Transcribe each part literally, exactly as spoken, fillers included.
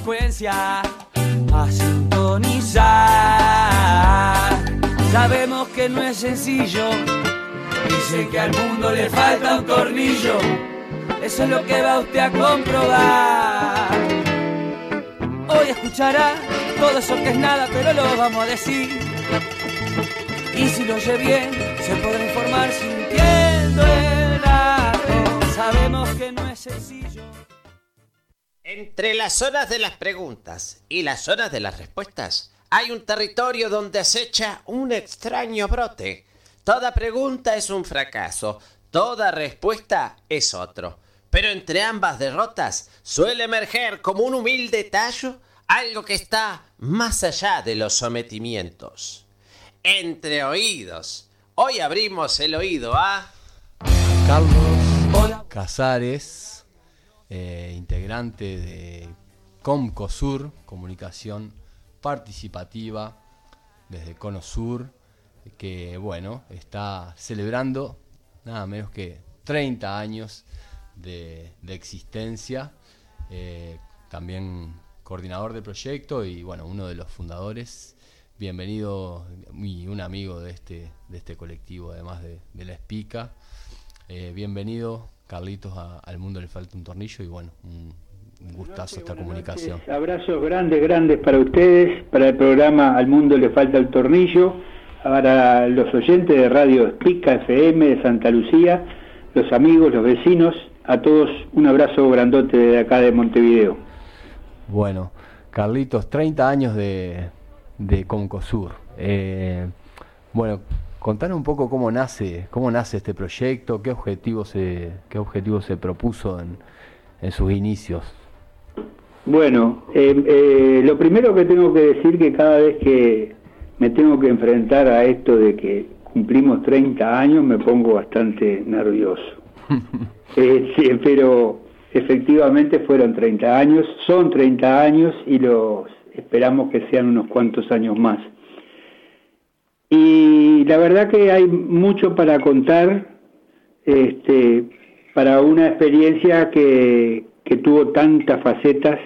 frecuencia a sintonizar. Sabemos que no es sencillo, dicen que al mundo le falta un tornillo. Eso es lo que va usted a comprobar. Hoy escuchará todo eso que es nada, pero lo vamos a decir. Y si lo oye bien, se podrá informar sintiendo el dato. Sabemos que no es sencillo. Entre las horas de las preguntas y las horas de las respuestas, hay un territorio donde acecha un extraño brote. Toda pregunta es un fracaso, toda respuesta es otro. Pero entre ambas derrotas suele emerger como un humilde tallo algo que está más allá de los sometimientos. Entre oídos. Hoy abrimos el oído a... Carlos Casares, eh, integrante de Comcosur, Comunicación Participativa desde Cono Sur, que bueno, está celebrando nada menos que treinta años de, de existencia, eh, también coordinador del proyecto y bueno, uno de los fundadores. Bienvenido y un amigo de este, de este colectivo, además de, de la Espica. Eh, bienvenido, Carlitos, a, al mundo le falta un tornillo y bueno, un, un gustazo esta comunicación. Noches, abrazos grandes, grandes para ustedes, para el programa Al Mundo le falta el tornillo, para los oyentes de Radio Espica F M de Santa Lucía, los amigos, los vecinos, a todos un abrazo grandote de acá de Montevideo. Bueno, Carlitos, treinta años de, de Comcosur. Eh, bueno, contanos un poco cómo nace, cómo nace este proyecto, qué objetivo se, qué objetivo se propuso en, en sus inicios. Bueno, eh, eh, lo primero que tengo que decir que cada vez que me tengo que enfrentar a esto de que cumplimos treinta años me pongo bastante nervioso. eh, sí, pero efectivamente fueron treinta años, son treinta años y los esperamos que sean unos cuantos años más. Y la verdad que hay mucho para contar, este, para una experiencia que, que tuvo tantas facetas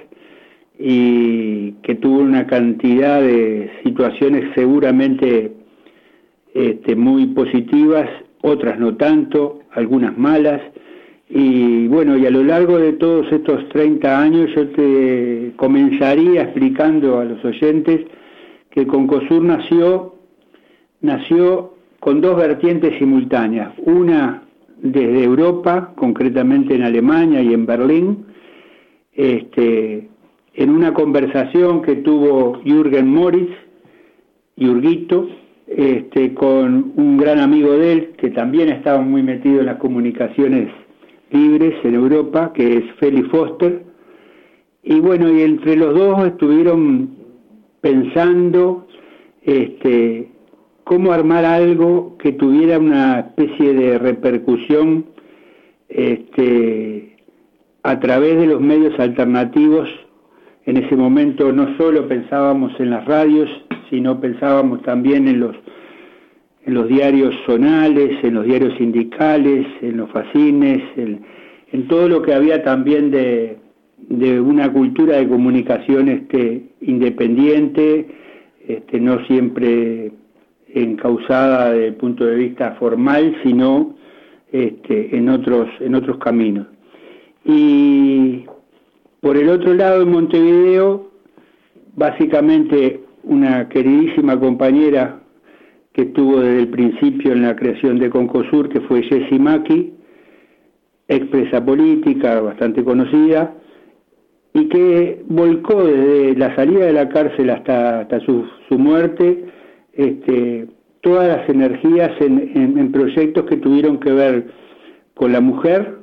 y que tuvo una cantidad de situaciones seguramente este, muy positivas, otras no tanto, algunas malas. Y bueno, y a lo largo de todos estos treinta años yo te comenzaría explicando a los oyentes que Comcosur nació, nació con dos vertientes simultáneas, una desde Europa, concretamente en Alemania y en Berlín, este, en una conversación que tuvo Jürgen Moritz, Jurguito, este, con un gran amigo de él, que también estaba muy metido en las comunicaciones libres en Europa, que es Feli Foster, y bueno, y entre los dos estuvieron pensando este, cómo armar algo que tuviera una especie de repercusión este, a través de los medios alternativos. En ese momento no solo pensábamos en las radios, sino pensábamos también en los en los diarios zonales, en los diarios sindicales, en los fanzines, en, en todo lo que había también de, de una cultura de comunicación este, independiente, este, no siempre encauzada desde el punto de vista formal, sino este, en otros, en otros caminos. Y por el otro lado, en Montevideo, básicamente una queridísima compañera que estuvo desde el principio en la creación de Comcosur, que fue Jessie Maki, expresa política, bastante conocida, y que volcó desde la salida de la cárcel hasta, hasta su, su muerte este, todas las energías en, en, en proyectos que tuvieron que ver con la mujer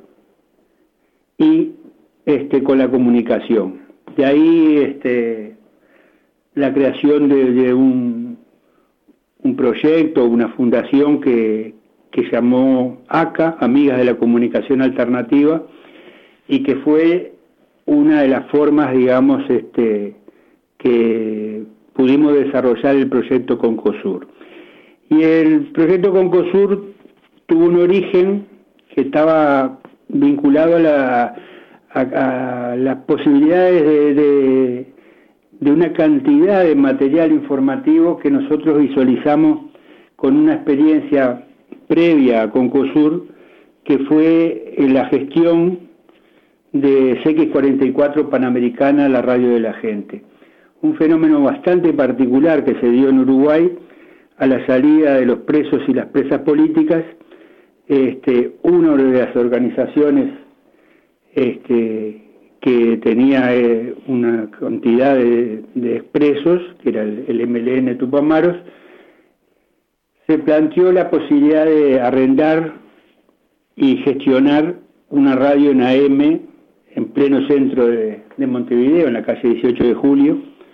y este, con la comunicación. De ahí este, la creación de, de un un proyecto, una fundación que, que llamó A C A, Amigas de la Comunicación Alternativa, y que fue una de las formas, digamos, este, que pudimos desarrollar el proyecto Comcosur. Y el proyecto Comcosur tuvo un origen que estaba vinculado a la, a, a las posibilidades de, de, de una cantidad de material informativo que nosotros visualizamos con una experiencia previa a Concosur, que fue la gestión de C X cuarenta y cuatro Panamericana, la radio de la gente. Un fenómeno bastante particular que se dio en Uruguay a la salida de los presos y las presas políticas. Este, una de las organizaciones este, que tenía eh, una cantidad de, de expresos, que era el, el M L N Tupamaros, se planteó la posibilidad de arrendar y gestionar una radio en A M en pleno centro de, de Montevideo, en la calle dieciocho de julio,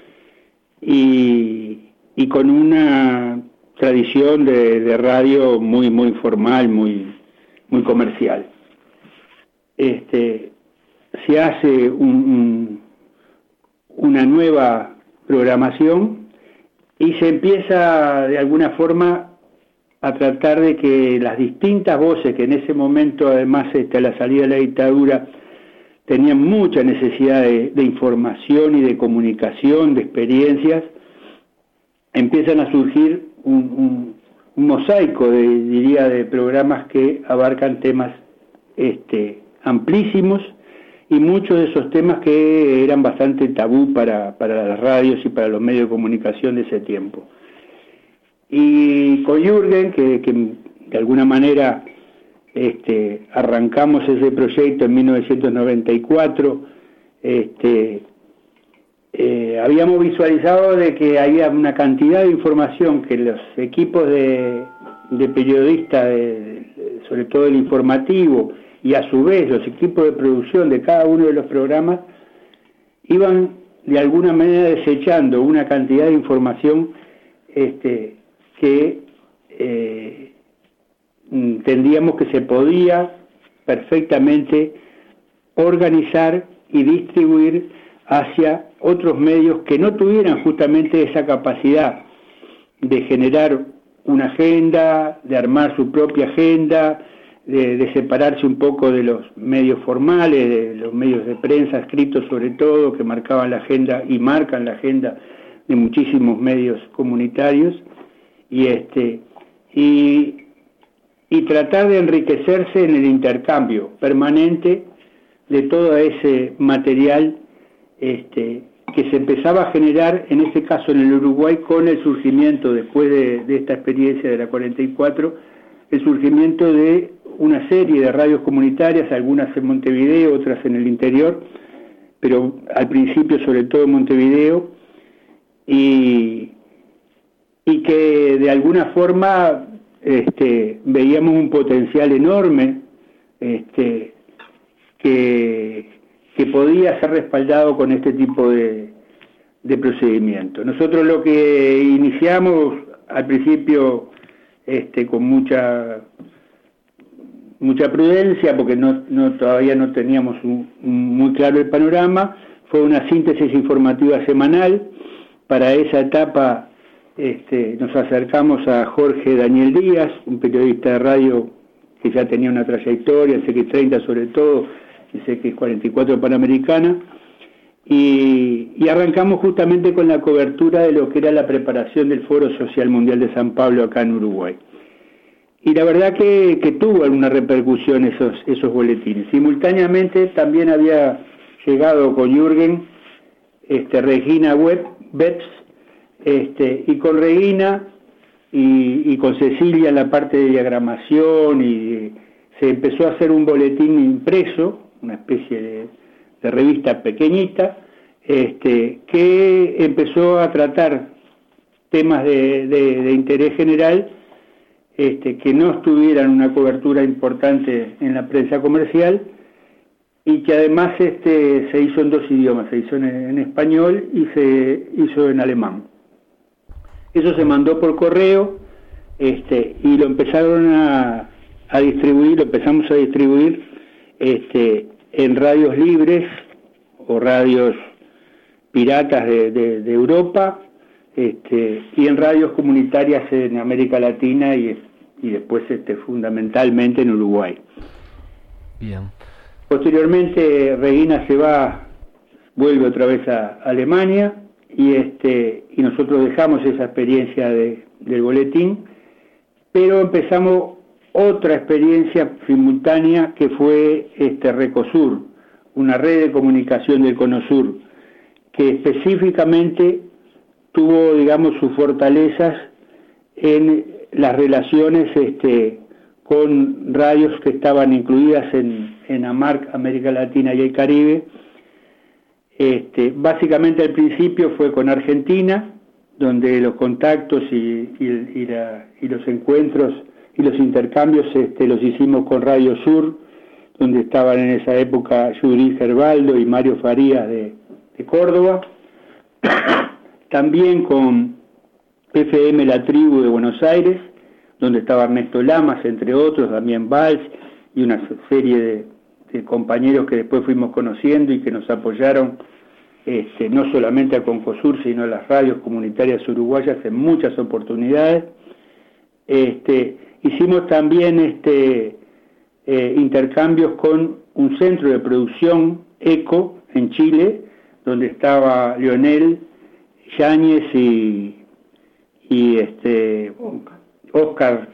y, y con una tradición de, de radio muy muy formal, muy muy comercial. Este, se hace un, un, una nueva programación y se empieza de alguna forma a tratar de que las distintas voces que en ese momento, además este, a la salida de la dictadura, tenían mucha necesidad de, de información y de comunicación, de experiencias, empiezan a surgir un, un, un mosaico, de, diría, de programas que abarcan temas este, amplísimos, y muchos de esos temas que eran bastante tabú para, para las radios y para los medios de comunicación de ese tiempo. Y con Jürgen, que, que de alguna manera este, arrancamos ese proyecto en mil novecientos noventa y cuatro, este, eh, habíamos visualizado de que había una cantidad de información que los equipos de, de periodistas, de, de, sobre todo el informativo, y a su vez los equipos de producción de cada uno de los programas, iban de alguna manera desechando una cantidad de información este, que eh, entendíamos que se podía perfectamente organizar y distribuir hacia otros medios que no tuvieran justamente esa capacidad de generar una agenda, de armar su propia agenda, de, de separarse un poco de los medios formales, de los medios de prensa escritos sobre todo, que marcaban la agenda y marcan la agenda de muchísimos medios comunitarios, y este y, y tratar de enriquecerse en el intercambio permanente de todo ese material este, que se empezaba a generar, en ese caso en el Uruguay, con el surgimiento, después de, de esta experiencia de la cuarenta y cuatro, el surgimiento de una serie de radios comunitarias, algunas en Montevideo, otras en el interior, pero al principio sobre todo en Montevideo, y, y que de alguna forma este, veíamos un potencial enorme este, que, que podía ser respaldado con este tipo de, de procedimiento. Nosotros lo que iniciamos al principio este, con mucha mucha prudencia, porque no, no todavía no teníamos un, un muy claro el panorama, fue una síntesis informativa semanal. Para esa etapa este, nos acercamos a Jorge Daniel Díaz, un periodista de radio que ya tenía una trayectoria, en C X treinta sobre todo, en C X cuarenta y cuatro Panamericana, y, y arrancamos justamente con la cobertura de lo que era la preparación del Foro Social Mundial de San Pablo acá en Uruguay. Y la verdad que, que tuvo alguna repercusión esos, esos boletines. Simultáneamente también había llegado con Jürgen este, Regina Web, Betts, este, y con Regina y, y con Cecilia en la parte de diagramación, y se empezó a hacer un boletín impreso, una especie de, de revista pequeñita, este, que empezó a tratar temas de, de, de interés general, Este, que no estuvieran una cobertura importante en la prensa comercial, y que además este, se hizo en dos idiomas, se hizo en, en español y se hizo en alemán. Eso se mandó por correo este, y lo empezaron a, a distribuir, lo empezamos a distribuir este, en radios libres o radios piratas de, de, de Europa, Este, y en radios comunitarias en América Latina y, y después este, fundamentalmente en Uruguay. Bien. Posteriormente Regina se va, vuelve otra vez a Alemania y este y nosotros dejamos esa experiencia de, del boletín, pero empezamos otra experiencia simultánea que fue este Recosur, una red de comunicación del Conosur, que específicamente tuvo, digamos, sus fortalezas en las relaciones este, con radios que estaban incluidas en, en AMARC, América Latina y el Caribe. Este, básicamente al principio fue con Argentina, donde los contactos y, y, y, la, y los encuentros y los intercambios este, los hicimos con Radio Sur, donde estaban en esa época Judith Gerbaldo y Mario Farías de, de Córdoba. También con F M La Tribu de Buenos Aires, donde estaba Ernesto Lamas, entre otros, Damián Valls y una serie de, de compañeros que después fuimos conociendo y que nos apoyaron este, no solamente a Concosur, sino a las radios comunitarias uruguayas en muchas oportunidades. Este, hicimos también este, eh, intercambios con un centro de producción, ECO, en Chile, donde estaba Leonel Yáñez y, y este Oscar,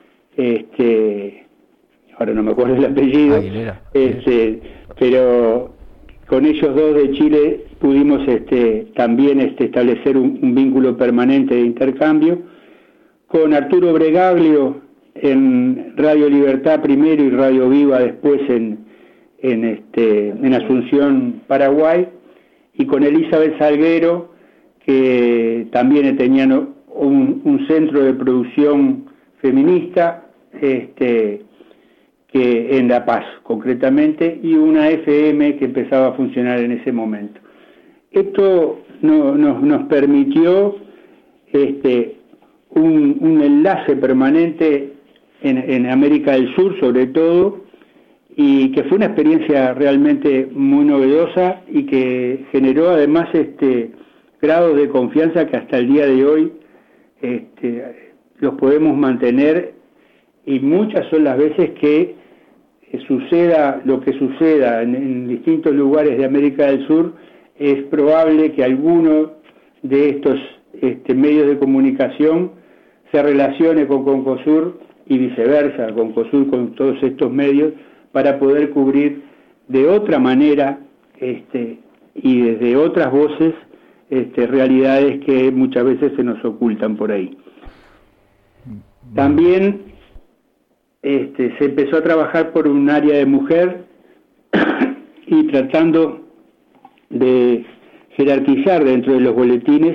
este, ahora no me acuerdo el apellido, Aguilera. Este, pero con ellos dos de Chile pudimos este, también este, establecer un, un vínculo permanente de intercambio. Con Arturo Bregaglio en Radio Libertad primero y Radio Viva después en, en, este, en Asunción, Paraguay, y con Elizabeth Salguero, que también tenían un, un centro de producción feminista este, que en La Paz concretamente, y una F M que empezaba a funcionar en ese momento. Esto no, no, nos permitió este, un, un enlace permanente en, en América del Sur sobre todo, y que fue una experiencia realmente muy novedosa y que generó además este grados de confianza que hasta el día de hoy este, los podemos mantener, y muchas son las veces que eh, suceda lo que suceda en, en distintos lugares de América del Sur, es probable que alguno de estos este, medios de comunicación se relacione con Concosur y viceversa, Concosur con todos estos medios, para poder cubrir de otra manera este, y desde otras voces este, realidades que muchas veces se nos ocultan por ahí. También este, se empezó a trabajar por un área de mujer y tratando de jerarquizar dentro de los boletines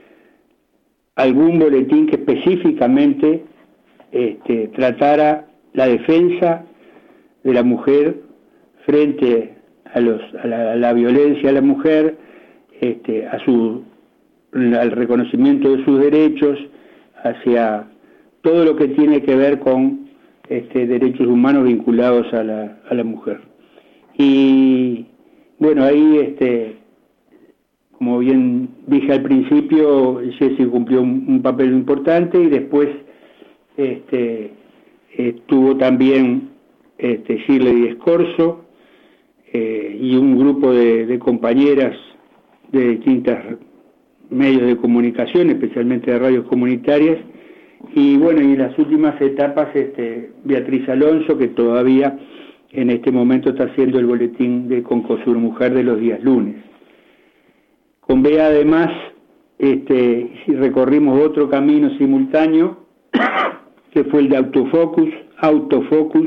algún boletín que específicamente este, tratara la defensa de la mujer frente a, los, a, la, a la violencia a la mujer, este, a su, al reconocimiento de sus derechos, hacia todo lo que tiene que ver con este, derechos humanos vinculados a la, a la mujer. Y bueno, ahí, este, como bien dije al principio, Jessy cumplió un, un papel importante, y después este, estuvo también Este, Shirley Escorzo eh, y un grupo de, de compañeras de distintos medios de comunicación, especialmente de radios comunitarias, y bueno, y en las últimas etapas este, Beatriz Alonso, que todavía en este momento está haciendo el boletín de Concosur Mujer de los días lunes. Con Bea además este, recorrimos otro camino simultáneo, que fue el de Autofocus, Autofocus,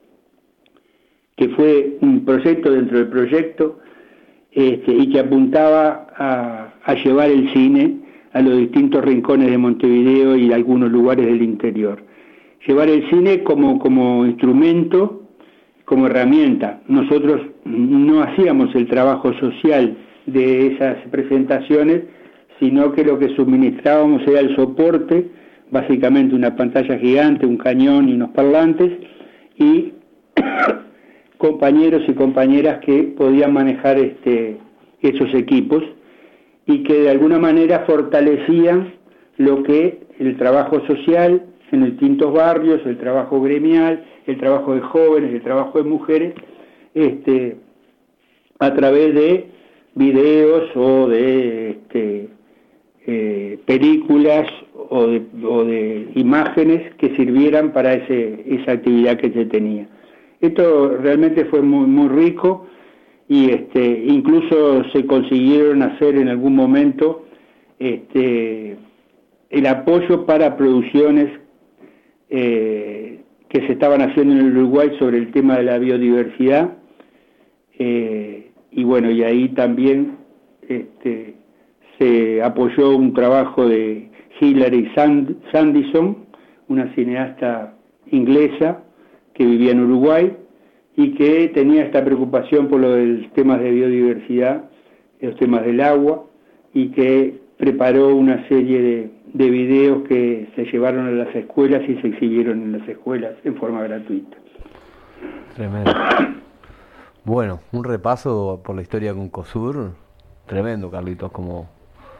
que fue un proyecto dentro del proyecto este, y que apuntaba a, a llevar el cine a los distintos rincones de Montevideo y algunos lugares del interior. Llevar el cine como, como instrumento, como herramienta. Nosotros no hacíamos el trabajo social de esas presentaciones, sino que lo que suministrábamos era el soporte, básicamente una pantalla gigante, un cañón y unos parlantes, y compañeros y compañeras que podían manejar este, esos equipos, y que de alguna manera fortalecían lo que el trabajo social en distintos barrios, el trabajo gremial, el trabajo de jóvenes, el trabajo de mujeres, este, a través de videos o de este, eh, películas o de, o de imágenes que sirvieran para ese, esa actividad que se tenía. Esto realmente fue muy, muy rico y este, incluso se consiguieron hacer en algún momento este, el apoyo para producciones eh, que se estaban haciendo en el Uruguay sobre el tema de la biodiversidad, eh, y bueno, y ahí también este, se apoyó un trabajo de Hilary Sand Sandison, una cineasta inglesa que vivía en Uruguay y que tenía esta preocupación por los temas de biodiversidad, los temas del agua, y que preparó una serie de, de videos que se llevaron a las escuelas y se exhibieron en las escuelas en forma gratuita. Tremendo. Bueno, un repaso por la historia de Concosur, tremendo, Carlitos, como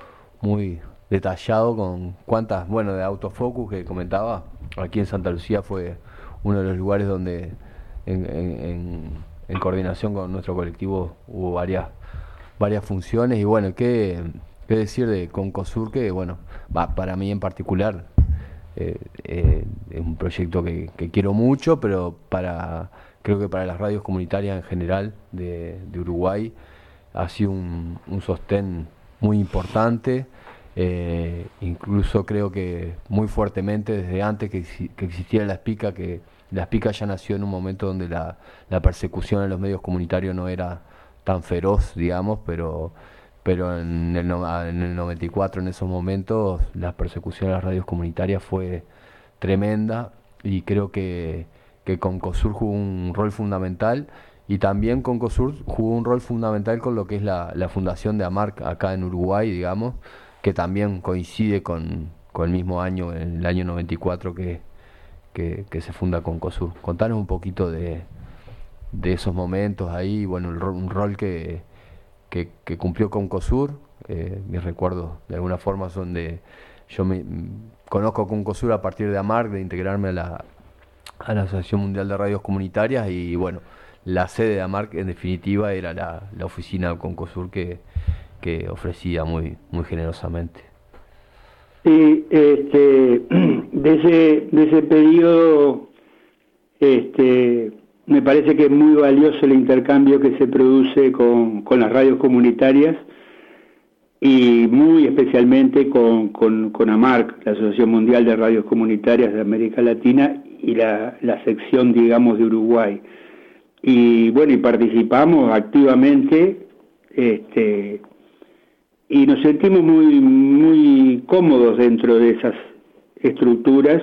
muy detallado con cuántas, bueno, de autofocus que comentaba, aquí en Santa Lucía fue uno de los lugares donde en, en, en, en coordinación con nuestro colectivo hubo varias varias funciones y bueno, qué, qué decir de Concosur, que bueno, va, para mí en particular eh, eh, es un proyecto que, que quiero mucho, pero para creo que para las radios comunitarias en general de, de Uruguay ha sido un, un sostén muy importante, eh, incluso creo que muy fuertemente desde antes que, que existiera la Espica, que la Espica ya nació en un momento donde la, la persecución en los medios comunitarios no era tan feroz, digamos, pero pero en el, en el noventa y cuatro, en esos momentos, la persecución a las radios comunitarias fue tremenda y creo que, que Concosur jugó un rol fundamental y también Concosur jugó un rol fundamental con lo que es la, la fundación de AMARC acá en Uruguay, digamos, que también coincide con, con el mismo año, en el año noventa y cuatro que, que, que se funda Concosur. Contanos un poquito de, de esos momentos ahí, bueno, el, un rol que, que, que cumplió Concosur. Eh, mis recuerdos de alguna forma son de, yo me conozco Concosur a partir de AMARC, de integrarme a la, a la Asociación Mundial de Radios Comunitarias y bueno, la sede de AMARC en definitiva era la, la oficina de Concosur que, que ofrecía muy, muy generosamente. Sí, este, de ese, de ese periodo, este, me parece que es muy valioso el intercambio que se produce con, con las radios comunitarias y muy especialmente con, con, con AMARC, la Asociación Mundial de Radios Comunitarias de América Latina y la, la sección, digamos, de Uruguay. Y bueno, y participamos activamente, este, y nos sentimos muy, muy cómodos dentro de esas estructuras,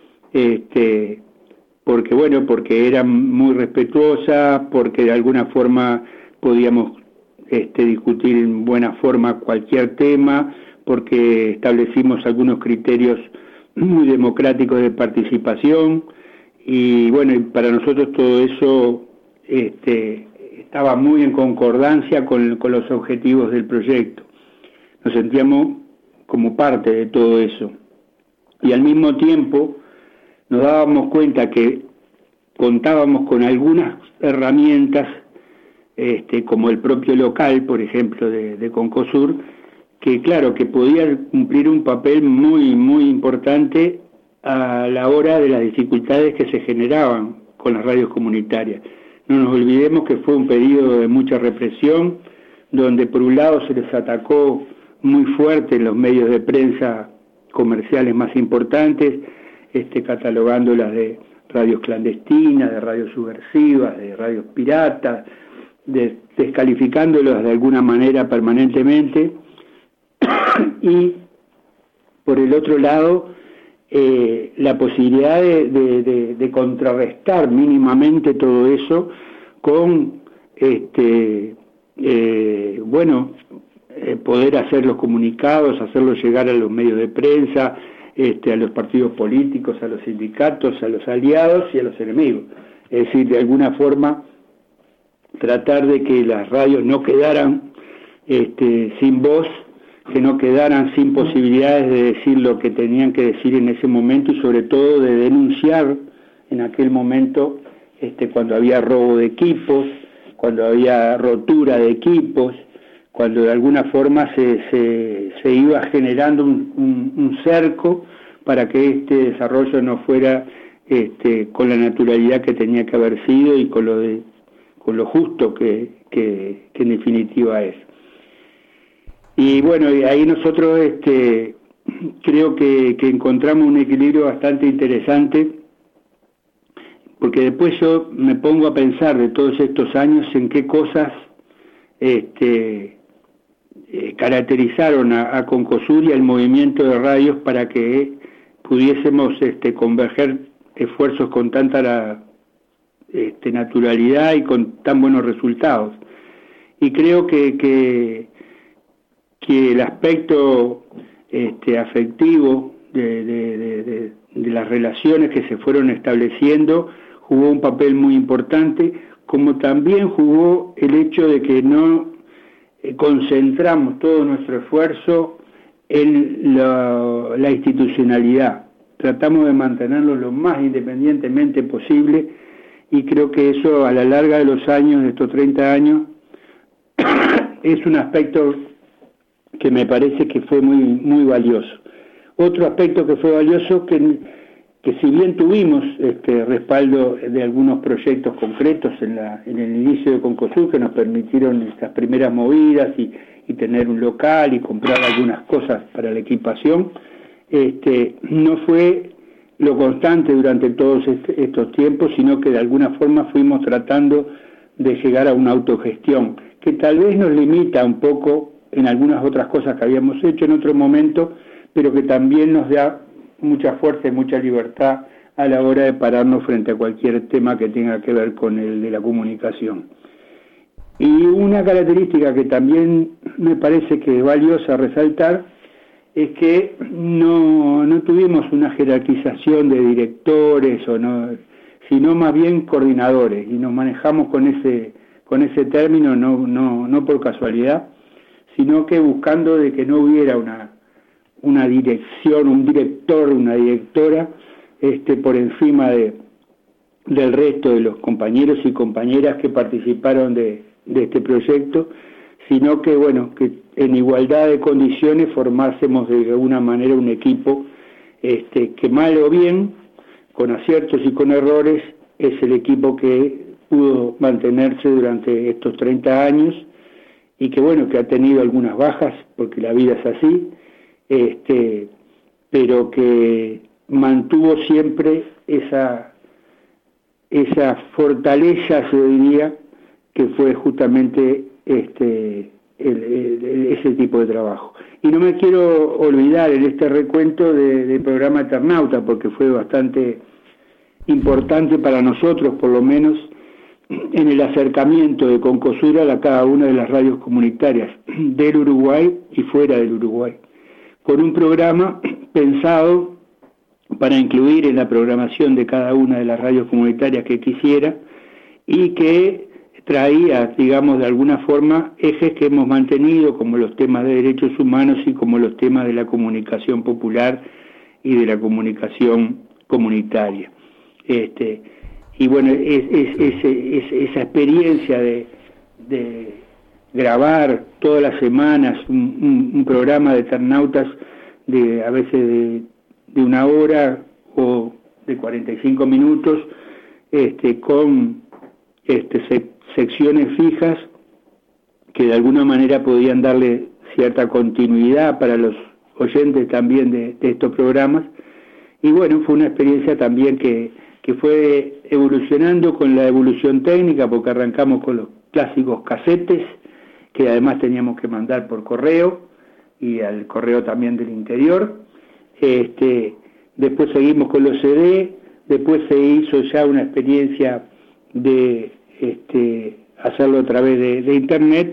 este, porque bueno, porque eran muy respetuosas, porque de alguna forma podíamos este, discutir en buena forma cualquier tema, porque establecimos algunos criterios muy democráticos de participación, y bueno, y para nosotros todo eso este, estaba muy en concordancia con, con los objetivos del proyecto. Nos sentíamos como parte de todo eso. Y al mismo tiempo nos dábamos cuenta que contábamos con algunas herramientas, este, como el propio local, por ejemplo, de, de Concosur, que claro, que podía cumplir un papel muy, muy importante a la hora de las dificultades que se generaban con las radios comunitarias. No nos olvidemos que fue un periodo de mucha represión, donde por un lado se les atacó muy fuerte en los medios de prensa comerciales más importantes, este, catalogándolas de radios clandestinas, de radios subversivas, de radios piratas, de, descalificándolas de alguna manera permanentemente, y por el otro lado eh, la posibilidad de, de, de, de contrarrestar mínimamente todo eso con este eh, bueno eh, poder hacer los comunicados, hacerlos llegar a los medios de prensa, este, a los partidos políticos, a los sindicatos, a los aliados y a los enemigos. Es decir, de alguna forma tratar de que las radios no quedaran este, sin voz, que no quedaran sin posibilidades de decir lo que tenían que decir en ese momento y sobre todo de denunciar en aquel momento este, cuando había robo de equipos, cuando había rotura de equipos, cuando de alguna forma se, se, se iba generando un, un, un cerco para que este desarrollo no fuera este, con la naturalidad que tenía que haber sido y con lo, de, con lo justo que, que, que en definitiva es. Y bueno, y ahí nosotros este, creo que, que encontramos un equilibrio bastante interesante, porque después yo me pongo a pensar de todos estos años en qué cosas este, eh, caracterizaron a, a Concosur y al movimiento de radios para que pudiésemos este, converger esfuerzos con tanta la, este, naturalidad y con tan buenos resultados. Y creo que, que, que el aspecto este, afectivo de, de, de, de, de las relaciones que se fueron estableciendo jugó un papel muy importante, como también jugó el hecho de que no eh, concentramos todo nuestro esfuerzo en la, la institucionalidad. Tratamos de mantenerlo lo más independientemente posible y creo que eso a la larga de los años, de estos treinta años, es un aspecto que me parece que fue muy, muy valioso. Otro aspecto que fue valioso que que si bien tuvimos este respaldo de algunos proyectos concretos en, la, en el inicio de Concosur que nos permitieron estas primeras movidas y, y tener un local y comprar algunas cosas para la equipación, este, no fue lo constante durante todos este, estos tiempos, sino que de alguna forma fuimos tratando de llegar a una autogestión, que tal vez nos limita un poco en algunas otras cosas que habíamos hecho en otro momento, pero que también nos da mucha fuerza y mucha libertad a la hora de pararnos frente a cualquier tema que tenga que ver con el de la comunicación. Y una característica que también me parece que es valiosa resaltar es que no, no tuvimos una jerarquización de directores, o no, sino más bien coordinadores, y nos manejamos con ese, con ese término no, no, no por casualidad, sino que buscando de que no hubiera una una dirección, un director, una directora, este, por encima de, del resto de los compañeros y compañeras que participaron de, de este proyecto, sino que, bueno, que en igualdad de condiciones formásemos de alguna manera un equipo este, que mal o bien, con aciertos y con errores, es el equipo que pudo mantenerse durante estos treinta años y que, bueno, que ha tenido algunas bajas, porque la vida es así, este, pero que mantuvo siempre esa, esa fortaleza, yo diría, que fue justamente este, el, el, ese tipo de trabajo. Y no me quiero olvidar en este recuento de, del programa Eternauta, porque fue bastante importante para nosotros, por lo menos, en el acercamiento de Concosur a cada una de las radios comunitarias del Uruguay y fuera del Uruguay, con un programa pensado para incluir en la programación de cada una de las radios comunitarias que quisiera y que traía, digamos, de alguna forma, ejes que hemos mantenido, como los temas de derechos humanos y como los temas de la comunicación popular y de la comunicación comunitaria. Este, y bueno, es, es, es, es, esa experiencia de... de grabar todas las semanas un, un, un programa de Eternautas de a veces de, de una hora o de cuarenta y cinco minutos, este, con este, sec, secciones fijas que de alguna manera podían darle cierta continuidad para los oyentes también de, de estos programas. Y bueno, fue una experiencia también que, que fue evolucionando con la evolución técnica, porque arrancamos con los clásicos casetes, que además teníamos que mandar por correo, y al correo también del interior. Este, después seguimos con los C D, después se hizo ya una experiencia de este, hacerlo a través de, de internet,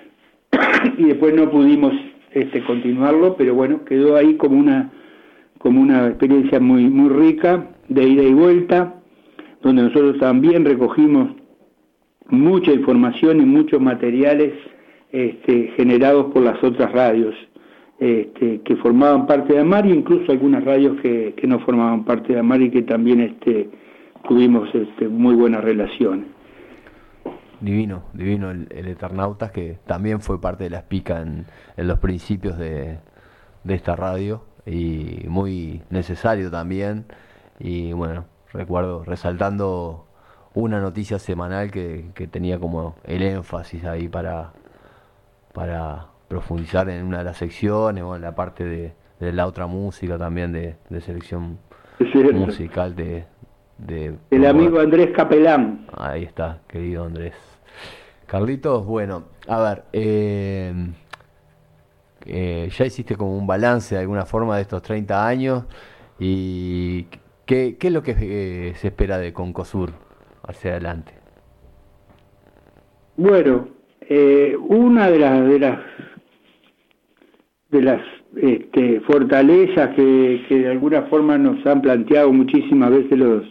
y después no pudimos este, continuarlo, pero bueno, quedó ahí como una, como una experiencia muy, muy rica, de ida y vuelta, donde nosotros también recogimos mucha información y muchos materiales Este, generados por las otras radios este, que formaban parte de AMAR, e incluso algunas radios que, que no formaban parte de AMAR y que también este, tuvimos este, muy buenas relaciones. divino, divino el, el Eternautas, que también fue parte de la Espica en, en los principios de, de esta radio, y muy necesario también. Y bueno, recuerdo resaltando una noticia semanal que, que tenía como el énfasis ahí para, para profundizar en una de las secciones, o en la parte de, de la otra música también, de, de selección musical de, de el amigo Andrés Capelán. Ahí está, querido Andrés. Carlitos, bueno, a ver, eh, eh, ya hiciste como un balance de alguna forma de estos treinta años, y ¿qué, qué es lo que eh, se espera de Concosur hacia adelante? Bueno, eh, una de las de las de las este, fortalezas que, que de alguna forma nos han planteado muchísimas veces los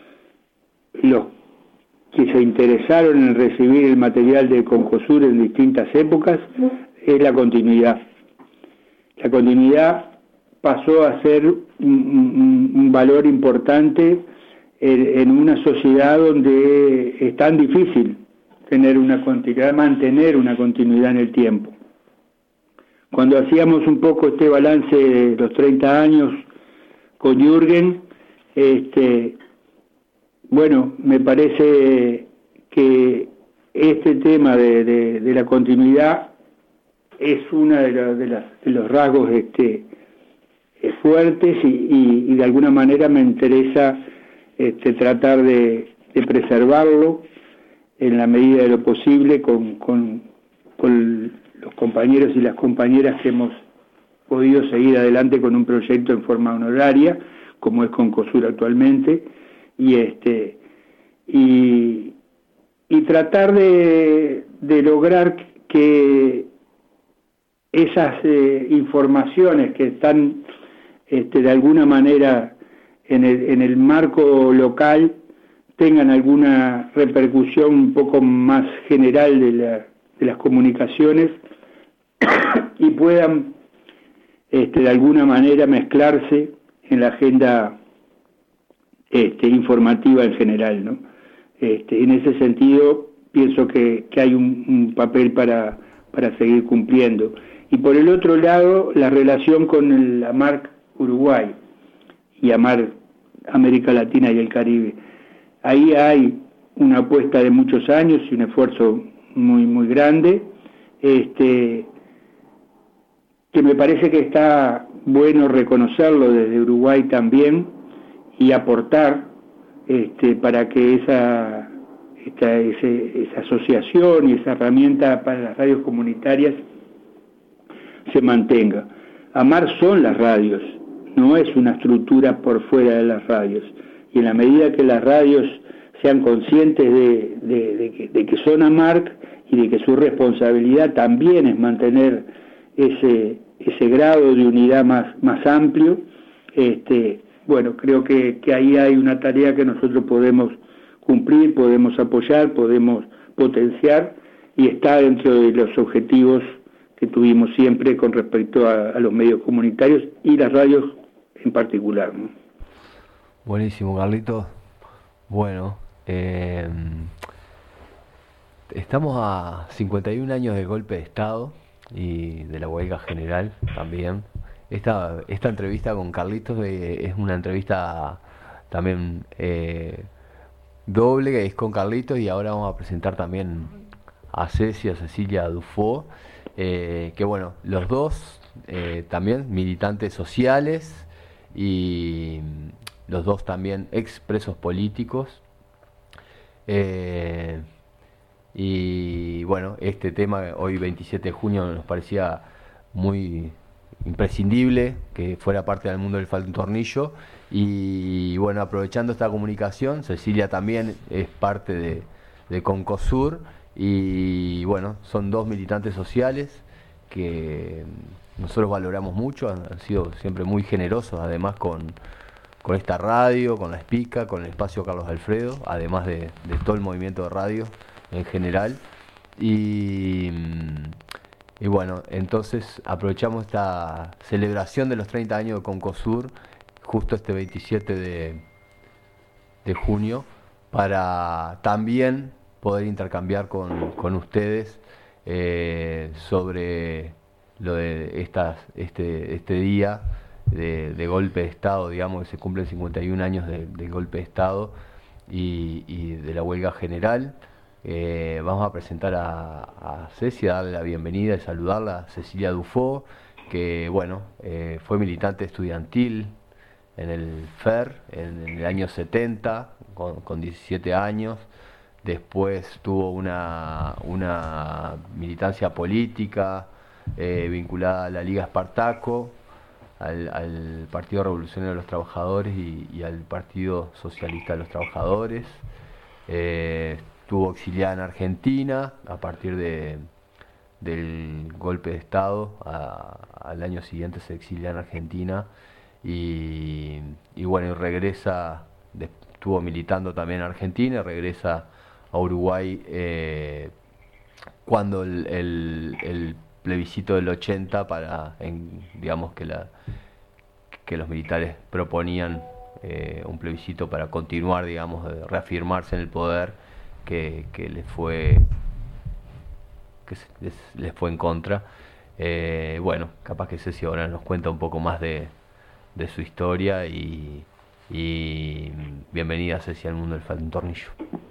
los que se interesaron en recibir el material de Concosur en distintas épocas es la continuidad. La continuidad pasó a ser un, un, un valor importante en, en una sociedad donde es tan difícil tener una continuidad, mantener una continuidad en el tiempo. Cuando hacíamos un poco este balance de los treinta años con Jürgen, este, bueno, me parece que este tema de, de, de la continuidad es uno de, la, de, las, de los rasgos este, fuertes y, y, y de alguna manera me interesa este, tratar de, de preservarlo en la medida de lo posible con, con, con los compañeros y las compañeras que hemos podido seguir adelante con un proyecto en forma honoraria, como es Concosur actualmente, y este y, y tratar de, de lograr que esas eh, informaciones que están este, de alguna manera en el, en el marco local tengan alguna repercusión un poco más general de, la, de las comunicaciones y puedan este, de alguna manera mezclarse en la agenda este, informativa en general, ¿no? Este, en ese sentido pienso que, que hay un, un papel para, para seguir cumpliendo. Y por el otro lado, la relación con el AMARC Uruguay y AMARC América Latina y el Caribe. Ahí hay una apuesta de muchos años y un esfuerzo muy muy grande, este, que me parece que está bueno reconocerlo desde Uruguay también y aportar este, para que esa, esta, ese, esa asociación y esa herramienta para las radios comunitarias se mantenga. AMAR son las radios, no es una estructura por fuera de las radios. Y en la medida que las radios sean conscientes de, de, de, que, de que son AMARC y de que su responsabilidad también es mantener ese, ese grado de unidad más, más amplio, este, bueno, creo que, que ahí hay una tarea que nosotros podemos cumplir, podemos apoyar, podemos potenciar, y está dentro de los objetivos que tuvimos siempre con respecto a, a los medios comunitarios y las radios en particular, ¿no? Buenísimo, Carlitos. Bueno, eh, estamos a cincuenta y un años del golpe de Estado y de la huelga general también. Esta, esta entrevista con Carlitos eh, es una entrevista también eh, doble, que es con Carlitos, y ahora vamos a presentar también a Ceci, a Cecilia Dufo, eh, que bueno, los dos eh, también militantes sociales y los dos también expresos políticos. Eh, y bueno, este tema hoy veintisiete de junio nos parecía muy imprescindible que fuera parte del mundo del Falta un Tornillo. Y bueno, aprovechando esta comunicación, Cecilia también es parte de, de Concosur, y bueno, son dos militantes sociales que nosotros valoramos mucho, han, han sido siempre muy generosos además con con esta radio, con la Espica, con el espacio Carlos Alfredo, además de, de todo el movimiento de radio en general. Y, y bueno, entonces aprovechamos esta celebración de los treinta años de Concosur, justo este veintisiete de, de junio, para también poder intercambiar con, con ustedes eh, sobre lo de estas, este, este día de, de golpe de Estado, digamos, que se cumplen cincuenta y un años del de golpe de Estado y, y de la huelga general. Eh, vamos a presentar a, a Ceci, a darle la bienvenida y saludarla, Cecilia Dufo, que bueno, eh, fue militante estudiantil en el F E R en, en el año setenta, con, con diecisiete años. Después tuvo una, una militancia política eh, vinculada a la Liga Espartaco, al, al Partido Revolucionario de los Trabajadores y, y al Partido Socialista de los Trabajadores. Eh, estuvo exiliada en Argentina a partir de, del golpe de Estado. A, al año siguiente se exilia en Argentina y, y bueno, y regresa, de, estuvo militando también en Argentina, regresa a Uruguay eh, cuando el, el, el plebiscito del ochenta para, en, digamos que la que los militares proponían eh, un plebiscito para continuar, digamos, de reafirmarse en el poder, que, que les fue que les, les fue en contra. Eh, bueno, capaz que Ceci ahora nos cuenta un poco más de, de su historia y, y bienvenida, Ceci, al mundo del Falta un Tornillo.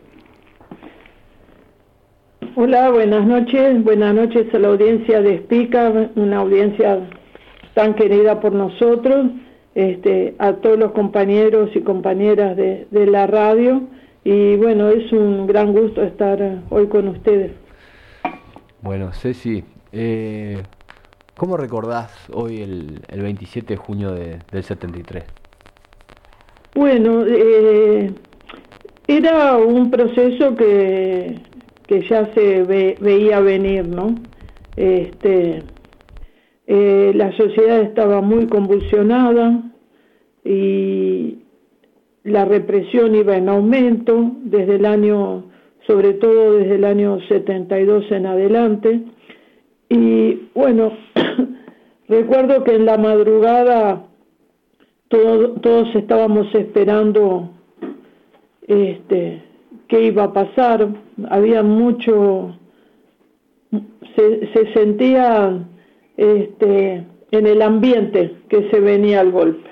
Hola, buenas noches, buenas noches a la audiencia de Spica, una audiencia tan querida por nosotros, este, a todos los compañeros y compañeras de, de la radio, y bueno, es un gran gusto estar hoy con ustedes. Bueno, Ceci, eh, ¿cómo recordás hoy el, el veintisiete de junio de, del setenta y tres? Bueno, eh, era un proceso que... que ya se ve, veía venir, ¿no? Este, eh, la sociedad estaba muy convulsionada y la represión iba en aumento desde el año, sobre todo desde el año setenta y dos en adelante. Y bueno, recuerdo que en la madrugada todo, todos estábamos esperando este qué iba a pasar. Había mucho, se, se sentía este, en el ambiente que se venía el golpe.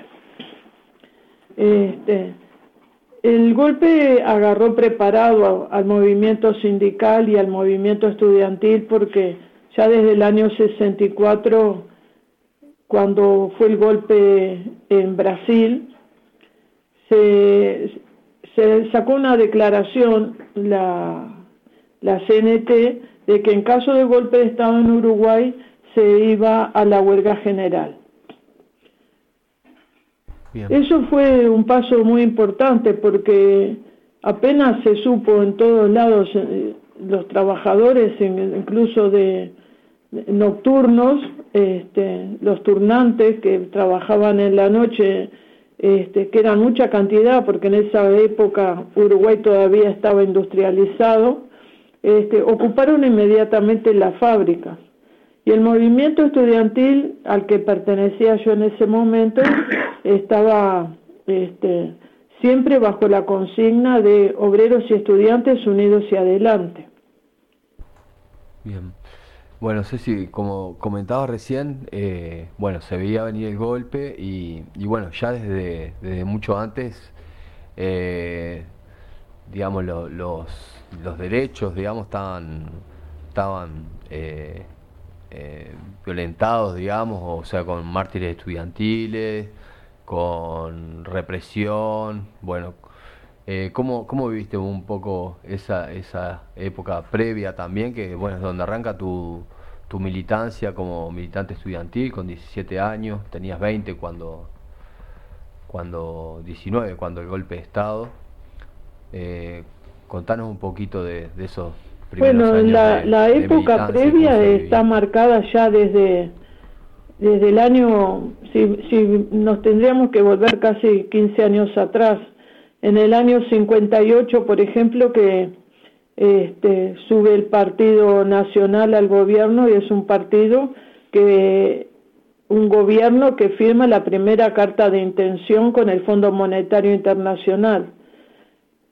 Este, el golpe agarró preparado al movimiento sindical y al movimiento estudiantil, porque ya desde el año sesenta y cuatro, cuando fue el golpe en Brasil, se se sacó una declaración, la, la C N T, de que en caso de golpe de Estado en Uruguay se iba a la huelga general. Bien. Eso fue un paso muy importante, porque apenas se supo en todos lados, eh, los trabajadores, incluso de, de nocturnos, este, los turnantes que trabajaban en la noche, Este, que era mucha cantidad, porque en esa época Uruguay todavía estaba industrializado, este, ocuparon inmediatamente las fábricas. Y el movimiento estudiantil al que pertenecía yo en ese momento estaba este, siempre bajo la consigna de obreros y estudiantes unidos y adelante. Bien. Bueno, Ceci, como comentaba recién, eh, bueno, se veía venir el golpe y, y bueno, ya desde, desde mucho antes, eh, digamos, lo, los, los derechos, digamos, estaban, estaban eh, eh, violentados, digamos, o sea, con mártires estudiantiles, con represión, bueno. Eh, ¿cómo, ¿Cómo viviste un poco esa, esa época previa también, que bueno, es donde arranca tu, tu militancia como militante estudiantil con diecisiete años, tenías veinte cuando, cuando diecinueve, cuando el golpe de Estado? Eh, contanos un poquito de, de esos primeros bueno, años. La, de, la de época previa está marcada ya desde, desde el año, si, si nos tendríamos que volver casi quince años atrás. En el año cincuenta y ocho, por ejemplo, que este, sube el Partido Nacional al gobierno, y es un partido que, un gobierno que firma la primera carta de intención con el Fondo Monetario Internacional.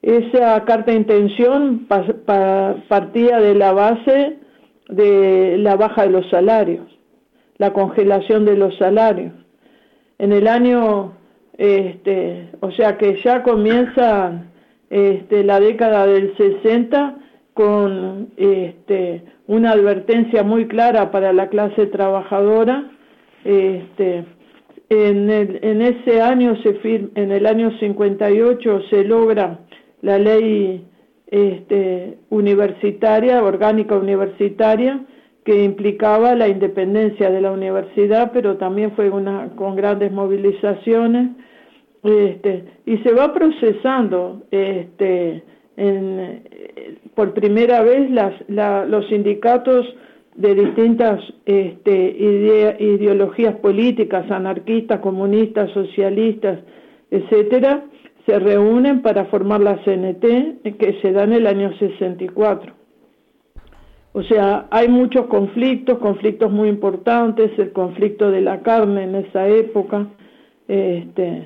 esa carta de intención pa, pa, partía de la base de la baja de los salarios, la congelación de los salarios. En el año, este, o sea que ya comienza este, la década del sesenta con este, una advertencia muy clara para la clase trabajadora. Este, en, el, en ese año, se firma, en el año cincuenta y ocho, se logra la ley este, universitaria, orgánica universitaria, que implicaba la independencia de la universidad, pero también fue una con grandes movilizaciones, este, y se va procesando este, en, por primera vez las, la, los sindicatos de distintas este, ide, ideologías políticas, anarquistas, comunistas, socialistas, etcétera, se reúnen para formar la C N T, que se da en el año sesenta y cuatro. O sea, hay muchos conflictos, conflictos muy importantes, el conflicto de la carne en esa época, este,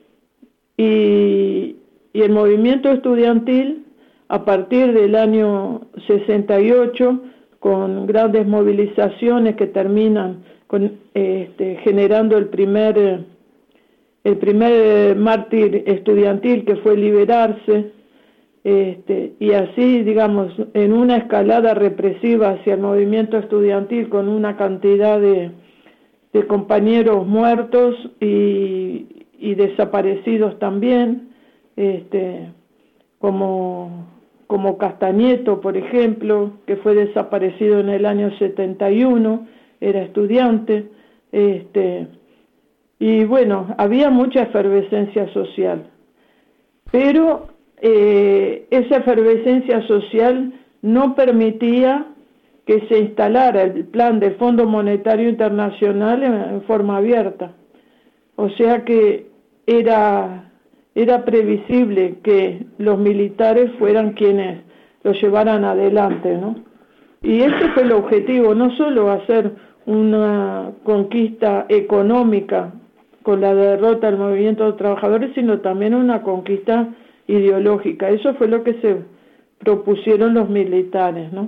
y, y el movimiento estudiantil, a partir del año sesenta y ocho, con grandes movilizaciones que terminan con, este, generando el primer... el primer mártir estudiantil, que fue liberarse, este, y así, digamos, en una escalada represiva hacia el movimiento estudiantil, con una cantidad de, de compañeros muertos y, y desaparecidos también, este, como, como Castañeto, por ejemplo, que fue desaparecido en el año setenta y uno, era estudiante, este, y bueno, había mucha efervescencia social, pero eh, esa efervescencia social no permitía que se instalara el plan del Fondo Monetario Internacional en, en forma abierta. O sea que era, era previsible que los militares fueran quienes lo llevaran adelante, ¿no? Y ese fue el objetivo, no solo hacer una conquista económica con la derrota del movimiento de trabajadores, sino también una conquista ideológica. Eso fue lo que se propusieron los militares, ¿no?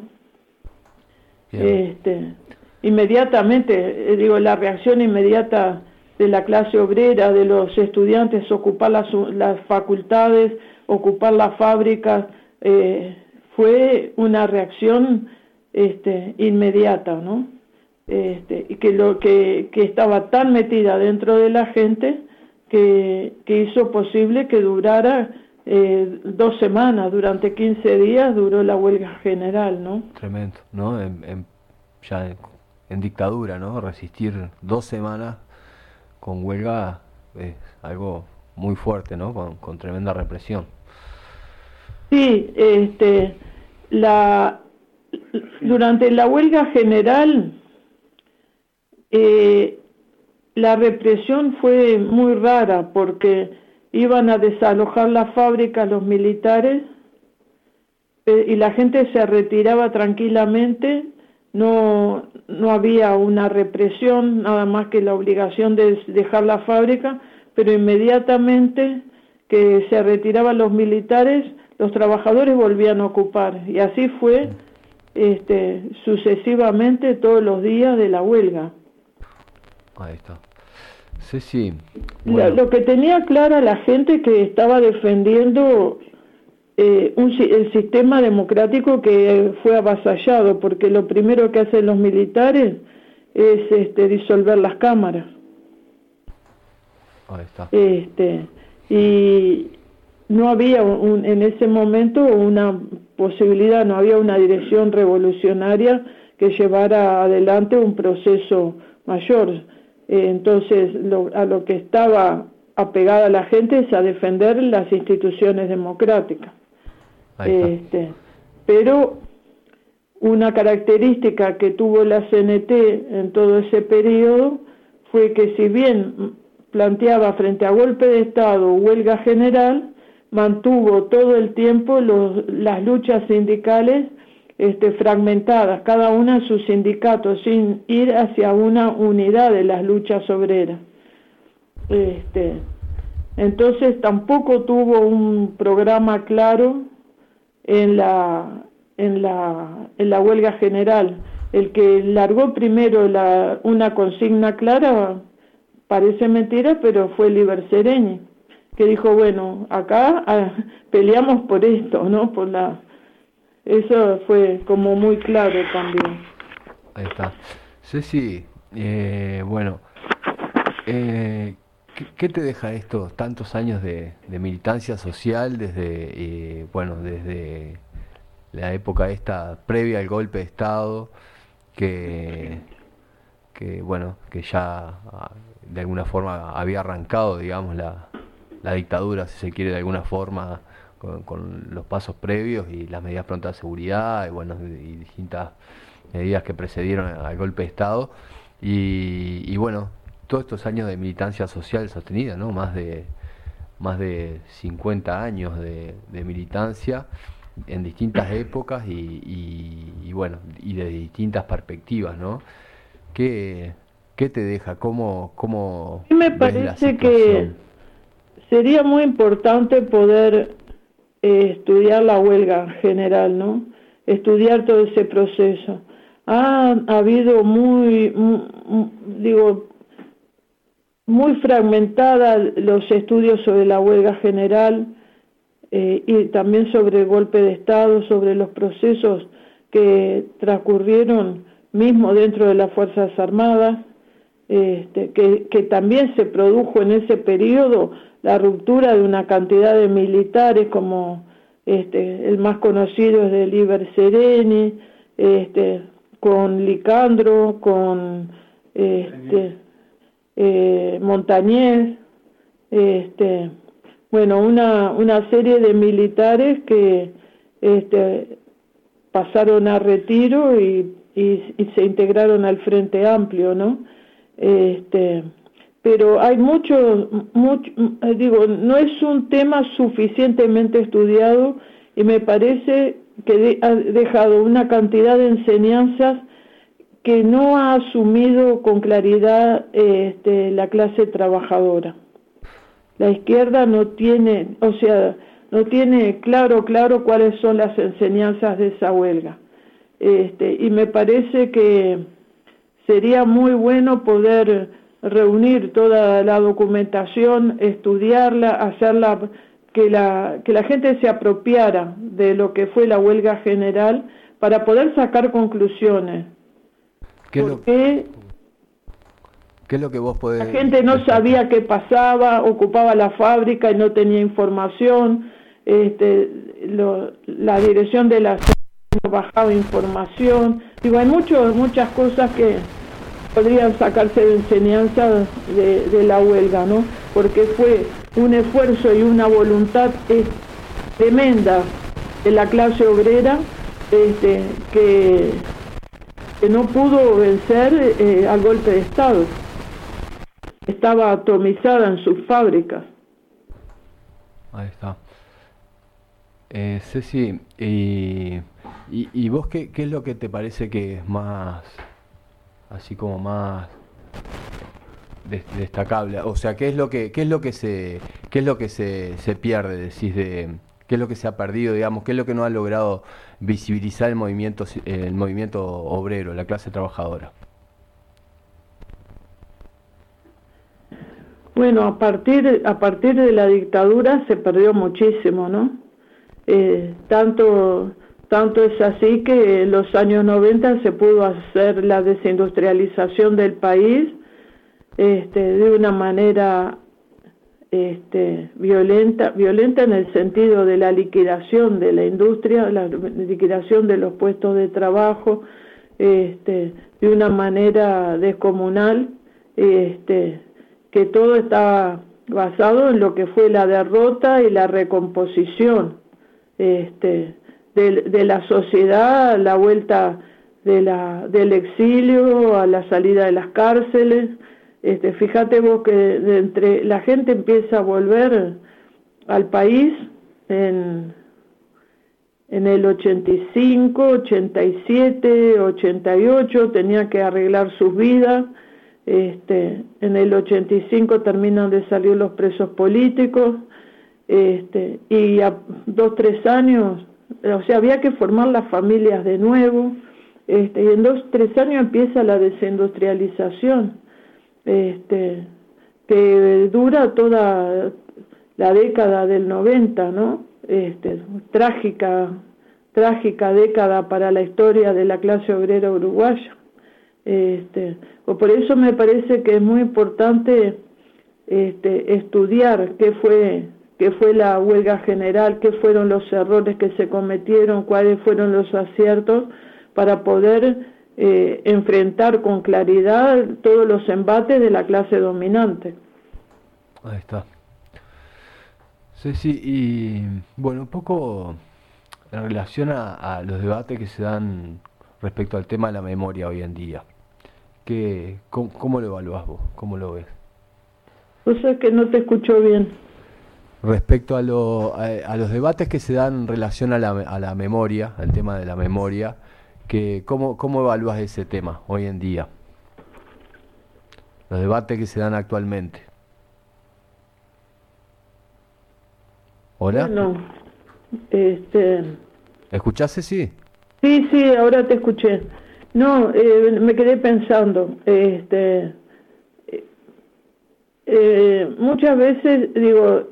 Este, inmediatamente, eh, digo, la reacción inmediata de la clase obrera, de los estudiantes, ocupar las, las facultades, ocupar las fábricas, eh, fue una reacción este, inmediata, ¿no? Este, y que lo que, que estaba tan metida dentro de la gente que, que hizo posible que durara eh, dos semanas, durante quince días duró la huelga general, ¿no? Tremendo, ¿no? En, en, ya en, en dictadura, ¿no? Resistir dos semanas con huelga es algo muy fuerte, ¿no? Con, con tremenda represión. Sí, este, la, durante la huelga general Eh, la represión fue muy rara, porque iban a desalojar las fábricas los militares eh, y la gente se retiraba tranquilamente, no, no había una represión, nada más que la obligación de dejar la fábrica, pero inmediatamente que se retiraban los militares, los trabajadores volvían a ocupar, y así fue este, sucesivamente todos los días de la huelga. Ahí está. Sí, sí. Bueno. Lo, lo que tenía clara la gente que estaba defendiendo eh, un, el sistema democrático que fue avasallado, porque lo primero que hacen los militares es este, disolver las cámaras. Ahí está. Este, y no había un, en ese momento una posibilidad, no había una dirección revolucionaria que llevara adelante un proceso mayor. Eh, entonces, lo, a lo que estaba apegada la gente es a defender las instituciones democráticas. Este, pero una característica que tuvo la C N T en todo ese periodo fue que, si bien planteaba frente a golpe de Estado huelga general, mantuvo todo el tiempo los, las luchas sindicales este, fragmentadas, cada una en sus sindicatos, sin ir hacia una unidad de las luchas obreras. Este, entonces tampoco tuvo un programa claro en la en la en la huelga general. El que largó primero la, una consigna clara, parece mentira, pero fue Liber Seregni, que dijo, bueno, acá ah, peleamos por esto, ¿no? Por la Eso fue como muy claro también. Ahí está. Ceci, eh, bueno, eh, ¿qué, qué te deja estos tantos años de, de militancia social desde, eh, bueno, desde la época esta previa al golpe de Estado, que, que bueno, que ya ah, de alguna forma había arrancado, digamos, la, la dictadura, si se quiere, de alguna forma, con, con los pasos previos y las medidas prontas de seguridad y, bueno, y distintas medidas que precedieron al golpe de Estado y, y bueno, todos estos años de militancia social sostenida, ¿no? Más de más de cincuenta años de, de militancia en distintas épocas y, y, y bueno, y de distintas perspectivas, ¿no? ¿Qué, qué te deja? ¿Cómo, cómo A mí me ves la parece que sería muy importante poder eh, estudiar la huelga general, ¿no? Estudiar todo ese proceso. Ha, ha habido muy, muy, digo, muy fragmentadas los estudios sobre la huelga general eh, y también sobre el golpe de Estado, sobre los procesos que transcurrieron mismo dentro de las Fuerzas Armadas, este, que, que también se produjo en ese periodo la ruptura de una cantidad de militares, como este, el más conocido es de Liber Seregni, este, con Licandro, con este, eh, Montañez, este, bueno, una, una serie de militares que este, pasaron a retiro y, y, y se integraron al Frente Amplio, ¿no? Este, pero hay mucho, mucho, digo, no es un tema suficientemente estudiado y me parece que de, ha dejado una cantidad de enseñanzas que no ha asumido con claridad este, la clase trabajadora. La izquierda no tiene, o sea, no tiene claro, claro cuáles son las enseñanzas de esa huelga. Este, y me parece que sería muy bueno poder reunir toda la documentación, estudiarla, hacerla, que la, que la gente se apropiara de lo que fue la huelga general para poder sacar conclusiones. ¿Qué es ¿Por lo, qué qué es lo que vos podés la gente no destacar? sabía qué pasaba, ocupaba la fábrica y no tenía información, este, lo, la dirección de la no bajaba información? Digo, hay mucho, muchas cosas que podrían sacarse de enseñanza de, de la huelga, ¿no? Porque fue un esfuerzo y una voluntad eh, tremenda de la clase obrera este, que, que no pudo vencer eh, al golpe de Estado. Estaba atomizada en sus fábricas. Ahí está. Eh, Ceci, y, y, y vos qué, qué es lo que te parece que es más, así como más des- destacable? O sea, ¿qué es lo que, qué es lo que se, qué es lo que se, se pierde, decís, de qué es lo que se ha perdido, digamos, qué es lo que no ha logrado visibilizar el movimiento, si- el movimiento obrero, la clase trabajadora? Bueno, a partir, a partir de la dictadura se perdió muchísimo, ¿no? Eh, tanto, tanto es así que en los años noventa se pudo hacer la desindustrialización del país este, de una manera este, violenta, violenta en el sentido de la liquidación de la industria, la liquidación de los puestos de trabajo, este, de una manera descomunal, este, que todo está basado en lo que fue la derrota y la recomposición este, de, de la sociedad, la vuelta de la, del exilio, a la salida de las cárceles. Este, fíjate vos que de entre la gente empieza a volver al país en, en el ochenta y cinco, ochenta y siete, ochenta y ocho, tenía que arreglar sus vidas. Este, en el ochenta y cinco terminan de salir los presos políticos, este, y a dos, tres años, o sea, había que formar las familias de nuevo, este, y en dos, tres años empieza la desindustrialización, este, que dura toda la década del noventa, ¿no? Este, trágica, trágica década para la historia de la clase obrera uruguaya. Este, o por eso me parece que es muy importante este, estudiar qué fue, qué fue la huelga general, qué fueron los errores que se cometieron, cuáles fueron los aciertos, para poder eh, enfrentar con claridad todos los embates de la clase dominante. Ahí está. Sí, sí, y bueno, un poco en relación a, a los debates que se dan respecto al tema de la memoria hoy en día. ¿Qué, cómo, ¿Cómo lo evaluás vos? ¿Cómo lo ves? O sea que no te escucho bien. Respecto a, lo, a, a los debates que se dan en relación a la, a la memoria, al tema de la memoria, que, ¿cómo, ¿cómo evalúas ese tema hoy en día? Los debates que se dan actualmente. ¿Hola? Bueno, este... ¿Escuchás, Ceci? Sí, sí, ahora te escuché. No, eh, me quedé pensando, este, eh, muchas veces digo,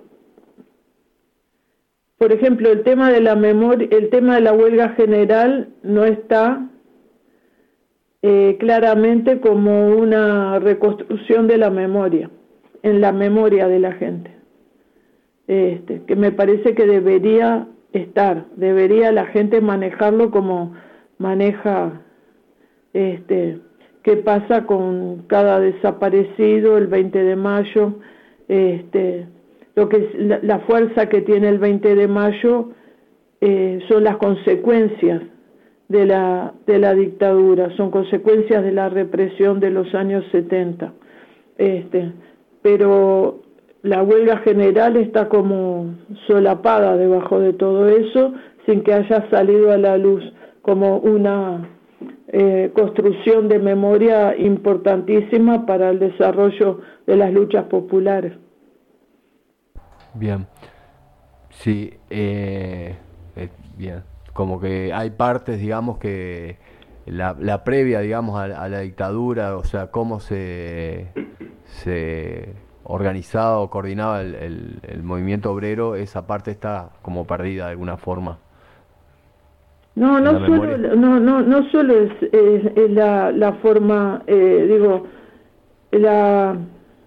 por ejemplo, el tema de la memoria, el tema de la huelga general no está eh, claramente como una reconstrucción de la memoria, en la memoria de la gente, este, que me parece que debería estar, debería la gente manejarlo como maneja. Este, qué pasa con cada desaparecido el veinte de mayo, este, lo que es la, la fuerza que tiene el veinte de mayo eh, son las consecuencias de la, de la dictadura, son consecuencias de la represión de los años setenta. Este, pero la huelga general está como solapada debajo de todo eso, sin que haya salido a la luz como una Eh, construcción de memoria importantísima para el desarrollo de las luchas populares. Bien, sí, eh, eh, bien, como que hay partes, digamos, que la, la previa, digamos, a, a la dictadura, o sea, cómo se, se organizaba o coordinaba el, el, el movimiento obrero, esa parte está como perdida de alguna forma. No, no solo, no, no, no solo es, es, es la, la forma, eh, digo, la,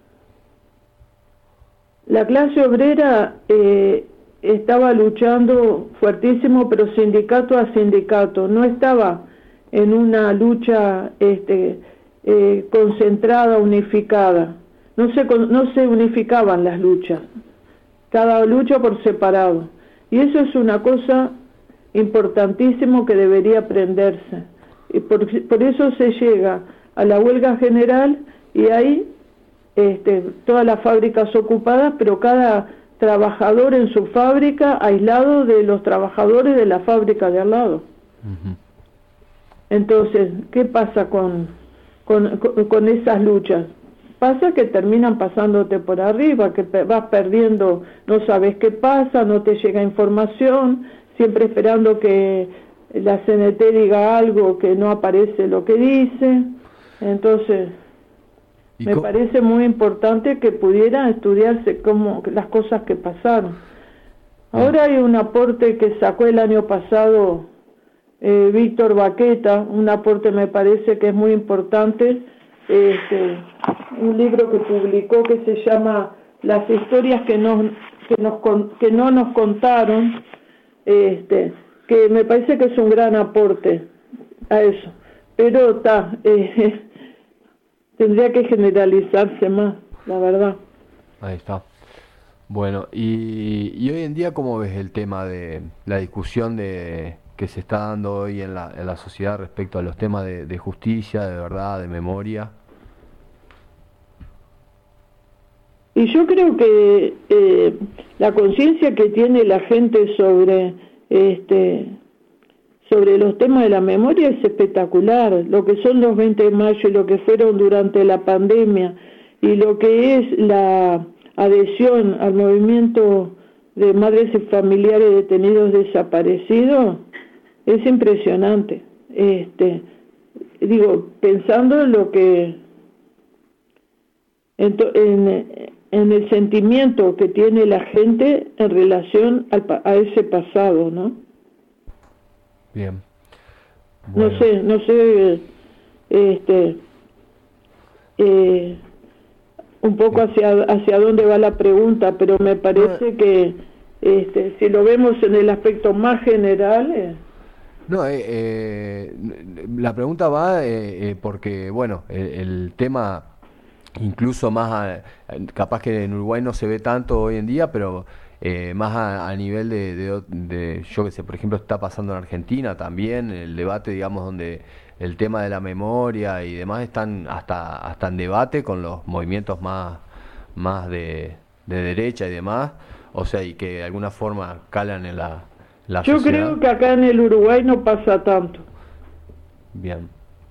la clase obrera eh, estaba luchando fuertísimo, pero sindicato a sindicato, no estaba en una lucha este, eh, concentrada, unificada, no se, no se unificaban las luchas, cada lucha por separado, y eso es una cosa importantísimo que debería aprenderse, y por, por eso se llega a la huelga general y hay este, todas las fábricas ocupadas, pero cada trabajador en su fábrica aislado de los trabajadores de la fábrica de al lado. Uh-huh. Entonces, ¿qué pasa con, con, con, con esas luchas? Pasa que terminan pasándote por arriba, que vas perdiendo, no sabes qué pasa, no te llega información, siempre esperando que la C N T diga algo que no aparece lo que dice. Entonces, me cómo? parece muy importante que pudiera estudiarse cómo, las cosas que pasaron. Ahora hay un aporte que sacó el año pasado eh, Víctor Baqueta, un aporte me parece que es muy importante, este, un libro que publicó que se llama Las historias que, nos, que, nos, que no nos contaron, Este, que me parece que es un gran aporte a eso, pero está, eh, tendría que generalizarse más, la verdad. Ahí está. Bueno, y, y hoy en día, ¿cómo ves el tema de la discusión de que se está dando hoy en la, en la sociedad respecto a los temas de, de justicia, de verdad, de memoria? Y yo creo que eh, la conciencia que tiene la gente sobre este sobre los temas de la memoria es espectacular, lo que son los veinte de mayo y lo que fueron durante la pandemia y lo que es la adhesión al movimiento de madres y familiares detenidos desaparecidos, es impresionante. Este, digo, pensando en lo que, en, en, en el sentimiento que tiene la gente en relación al, a ese pasado, ¿no? Bien. Bueno. No sé, no sé, este, eh, un poco hacia hacia dónde va la pregunta, pero me parece que este, si lo vemos en el aspecto más general. Eh, No, eh, eh, la pregunta va eh, eh, porque, bueno, el, el tema incluso más, a, capaz que en Uruguay no se ve tanto hoy en día, pero eh, más a, a nivel de, de, de, yo que sé, por ejemplo, está pasando en Argentina también, el debate, digamos, donde el tema de la memoria y demás están hasta, hasta en debate con los movimientos más, más de, de derecha y demás, o sea, y que de alguna forma calan en la... La Yo sociedad. creo que acá en el Uruguay no pasa tanto. Bien.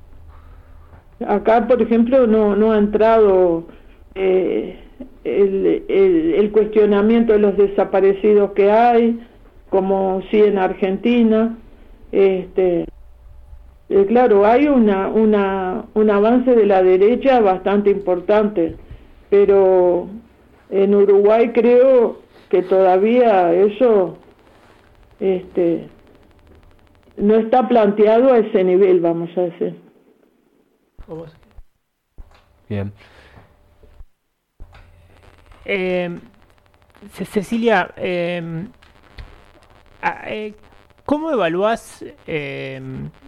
Acá, por ejemplo, no no ha entrado eh, el, el, el cuestionamiento de los desaparecidos que hay, como sí en Argentina. Este, eh, claro, hay una una un avance de la derecha bastante importante, pero en Uruguay creo que todavía eso este no está planteado a ese nivel, vamos a decir. Bien. Eh, Cecilia, eh, eh, ¿cómo evaluás eh,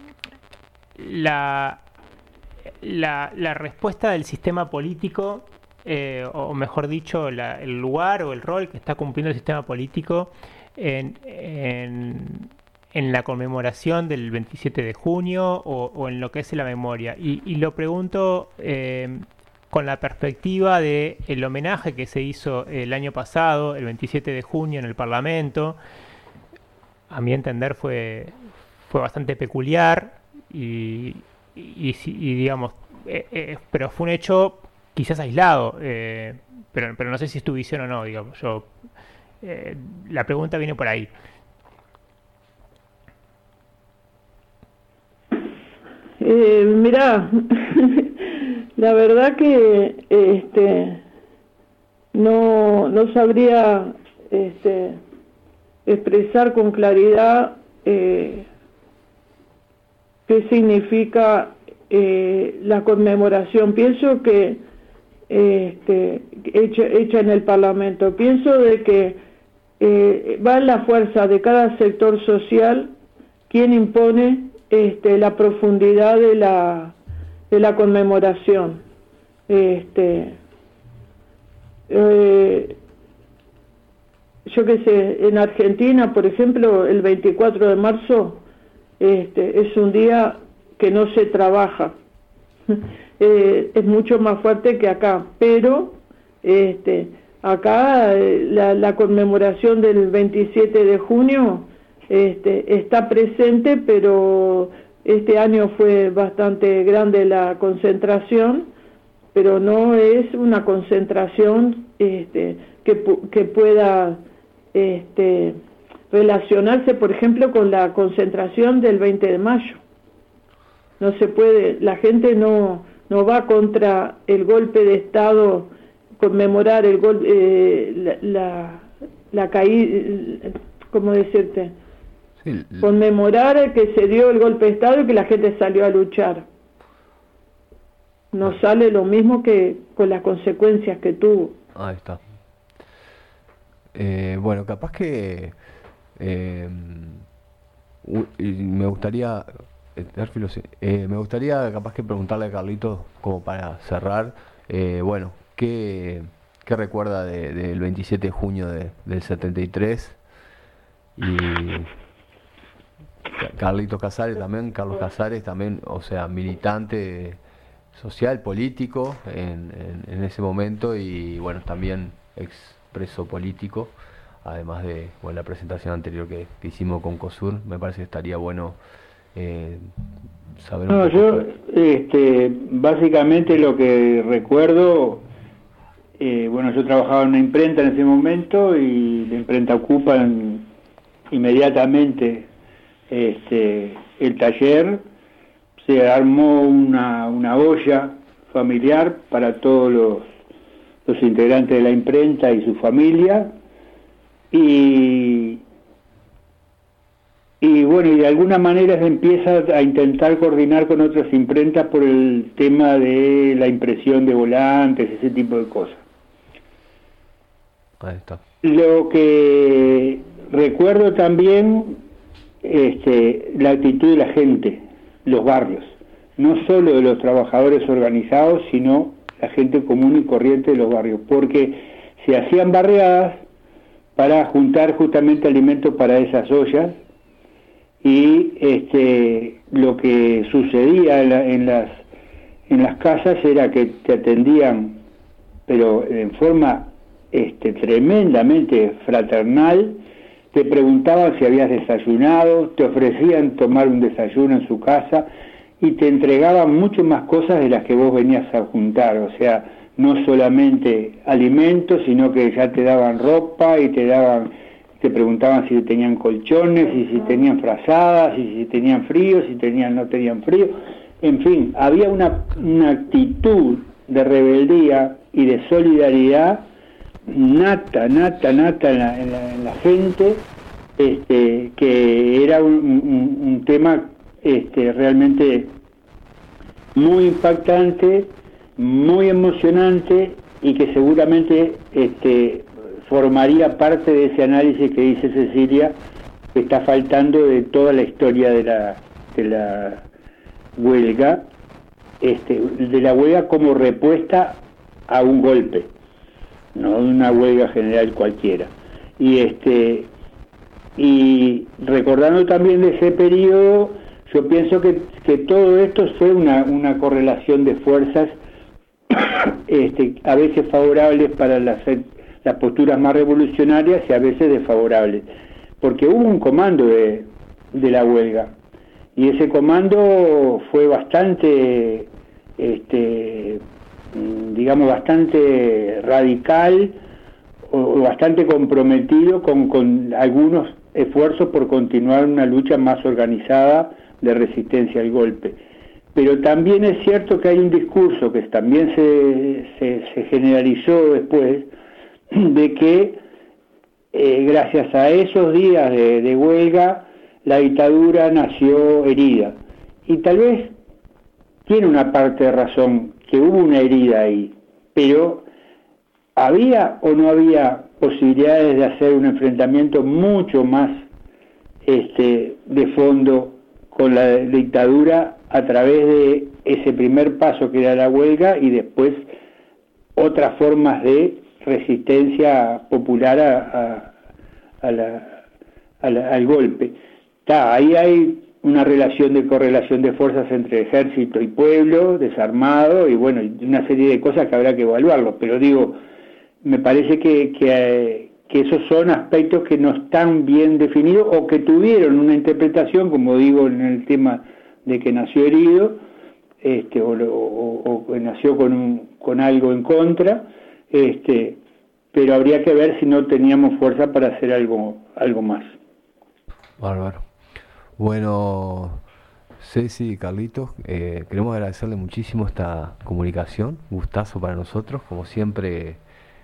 la, la, la respuesta del sistema político, eh, o mejor dicho, la, el lugar o el rol que está cumpliendo el sistema político En, en, en la conmemoración del veintisiete de junio o, o en lo que es la memoria? Y, y lo pregunto eh, con la perspectiva de el homenaje que se hizo el año pasado, el veintisiete de junio, en el Parlamento. A mi entender fue, fue bastante peculiar y, y, y, y digamos, eh, eh, pero fue un hecho quizás aislado, eh, pero, pero no sé si es tu visión o no, digamos, yo... Eh, la pregunta viene por ahí. Eh, mirá, la verdad que este no no sabría este expresar con claridad eh, qué significa eh, la conmemoración. Pienso que este, hecha, hecha en el Parlamento, pienso de que Eh, va en la fuerza de cada sector social quien impone este, la profundidad de la de la conmemoración. Este, eh, yo qué sé, en Argentina, por ejemplo, el veinticuatro de marzo este, es un día que no se trabaja. eh, es mucho más fuerte que acá, pero este acá la, la conmemoración del veintisiete de junio este, está presente, pero este año fue bastante grande la concentración, pero no es una concentración este, que, que pueda este, relacionarse, por ejemplo, con la concentración del veinte de mayo. No se puede, la gente no, no va contra el golpe de Estado, conmemorar el gol, eh, la, la, la caída, ¿cómo decirte? Sí, conmemorar que se dio el golpe de Estado y que la gente salió a luchar. No sale lo mismo que con las consecuencias que tuvo. Ahí está. Eh, bueno, capaz que eh, me gustaría eh, me gustaría capaz que preguntarle a Carlitos, como para cerrar, eh, bueno, ¿Qué, qué recuerda de, del veintisiete de junio de, del setenta y tres? Y Carlitos Casares también, Carlos Casares también, o sea, militante social, político en, en, en ese momento y bueno, también expreso político. además de bueno, la presentación anterior que, que hicimos con COSUR. Me parece que estaría bueno eh, saber un No, poco. yo este, básicamente lo que recuerdo, eh, bueno, yo trabajaba en una imprenta en ese momento y la imprenta ocupa en, inmediatamente este, el taller. Se armó una, una olla familiar para todos los, los integrantes de la imprenta y su familia, y, y bueno, y de alguna manera se empieza a intentar coordinar con otras imprentas por el tema de la impresión de volantes, ese tipo de cosas. Ahí está. Lo que recuerdo también, este, la actitud de la gente, los barrios, no solo de los trabajadores organizados, sino la gente común y corriente de los barrios, porque se hacían barriadas para juntar justamente alimentos para esas ollas, y este, lo que sucedía en, la, en, las, en las casas era que te atendían, pero en forma este, tremendamente fraternal. Te preguntaban si habías desayunado, te ofrecían tomar un desayuno en su casa y te entregaban mucho más cosas de las que vos venías a juntar, o sea, no solamente alimentos, sino que ya te daban ropa y te daban, te preguntaban si tenían colchones, y si tenían frazadas, y si tenían frío, si tenían no tenían frío, en fin, había una, una actitud de rebeldía y de solidaridad nata, nata, nata en la, en la, en la gente, este, que era un, un, un tema este, realmente muy impactante, muy emocionante, y que seguramente este, formaría parte de ese análisis que dice Cecilia, que está faltando de toda la historia de la, de la huelga, este, de la huelga como respuesta a un golpe, no una huelga general cualquiera. Y este y recordando también de ese periodo, yo pienso que, que todo esto fue una, una correlación de fuerzas este, a veces favorables para las, las posturas más revolucionarias y a veces desfavorables, porque hubo un comando de, de la huelga, y ese comando fue bastante este digamos bastante radical o bastante comprometido con, con algunos esfuerzos por continuar una lucha más organizada de resistencia al golpe. Pero también es cierto que hay un discurso que también se, se, se generalizó después, de que eh, gracias a esos días de, de huelga la dictadura nació herida, y tal vez tiene una parte de razón, que hubo una herida ahí, pero ¿había o no había posibilidades de hacer un enfrentamiento mucho más este, de fondo con la dictadura a través de ese primer paso que era la huelga, y después otras formas de resistencia popular a, a, a la, a la, al golpe? Está, ahí hay una relación de correlación de fuerzas entre ejército y pueblo desarmado, y bueno, una serie de cosas que habrá que evaluarlo, pero digo, me parece que, que, que esos son aspectos que no están bien definidos, o que tuvieron una interpretación, como digo, en el tema de que nació herido, este, o, o, o nació con, un, con algo en contra, este, pero habría que ver si no teníamos fuerza para hacer algo, algo más. Bárbaro. Bueno, Ceci y Carlitos, eh, queremos agradecerle muchísimo esta comunicación, gustazo para nosotros, como siempre,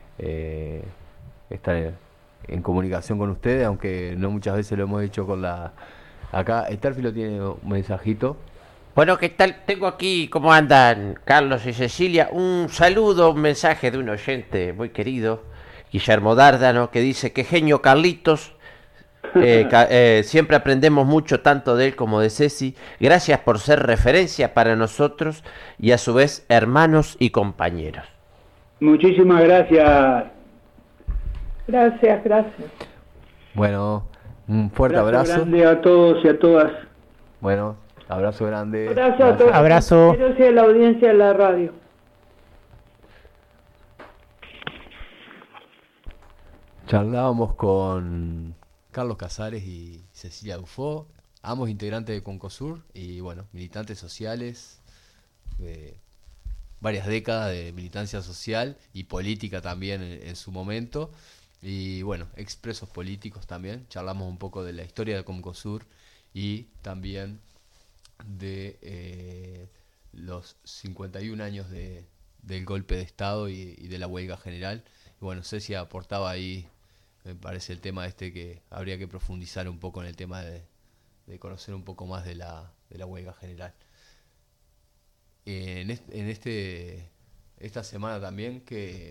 eh, estar en, en comunicación con ustedes, aunque no muchas veces lo hemos hecho con la... Acá, Starfilo tiene un mensajito. Bueno, ¿qué tal? Tengo aquí, ¿cómo andan Carlos y Cecilia? Un saludo, un mensaje de un oyente muy querido, Guillermo Dárdano, que dice que genio Carlitos. Eh, ca eh, siempre aprendemos mucho tanto de él como de Ceci. Gracias por ser referencia para nosotros y a su vez hermanos y compañeros. Muchísimas gracias. Gracias, gracias. Bueno, un fuerte abrazo. abrazo. Grande a todos y a todas. Bueno, abrazo grande. Abrazo a todos. Abrazo. Gracias a la audiencia de la radio. Charlábamos con Carlos Casares y Cecilia Dufo, ambos integrantes de Concosur y bueno, militantes sociales, de varias décadas de militancia social y política también en, en su momento, y bueno, expresos políticos también. Charlamos un poco de la historia de Concosur y también de eh, los cincuenta y un años de, del golpe de Estado y, y de la huelga general. Y bueno, Ceci aportaba ahí, me parece, el tema este que habría que profundizar un poco en el tema de, de conocer un poco más de la, de la huelga general. En este, en este esta semana también que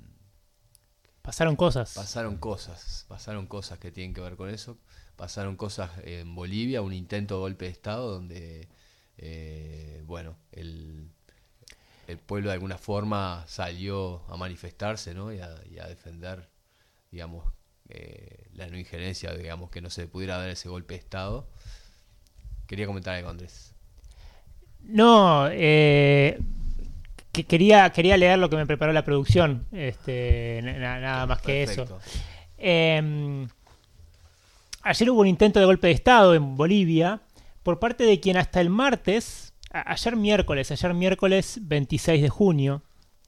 pasaron cosas. Pasaron cosas, pasaron cosas que tienen que ver con eso. Pasaron cosas en Bolivia, un intento de golpe de Estado donde, eh, bueno, el, el pueblo de alguna forma salió a manifestarse, ¿no? y, a, y a defender, digamos, eh, la no injerencia, digamos, que no se pudiera dar ese golpe de Estado. Quería comentar algo, Andrés. No, eh, que quería quería leer lo que me preparó la producción, este, na, nada más que Perfecto. Eso. Eh, ayer hubo un intento de golpe de Estado en Bolivia por parte de quien hasta el martes, a, ayer miércoles, ayer miércoles veintiséis de junio,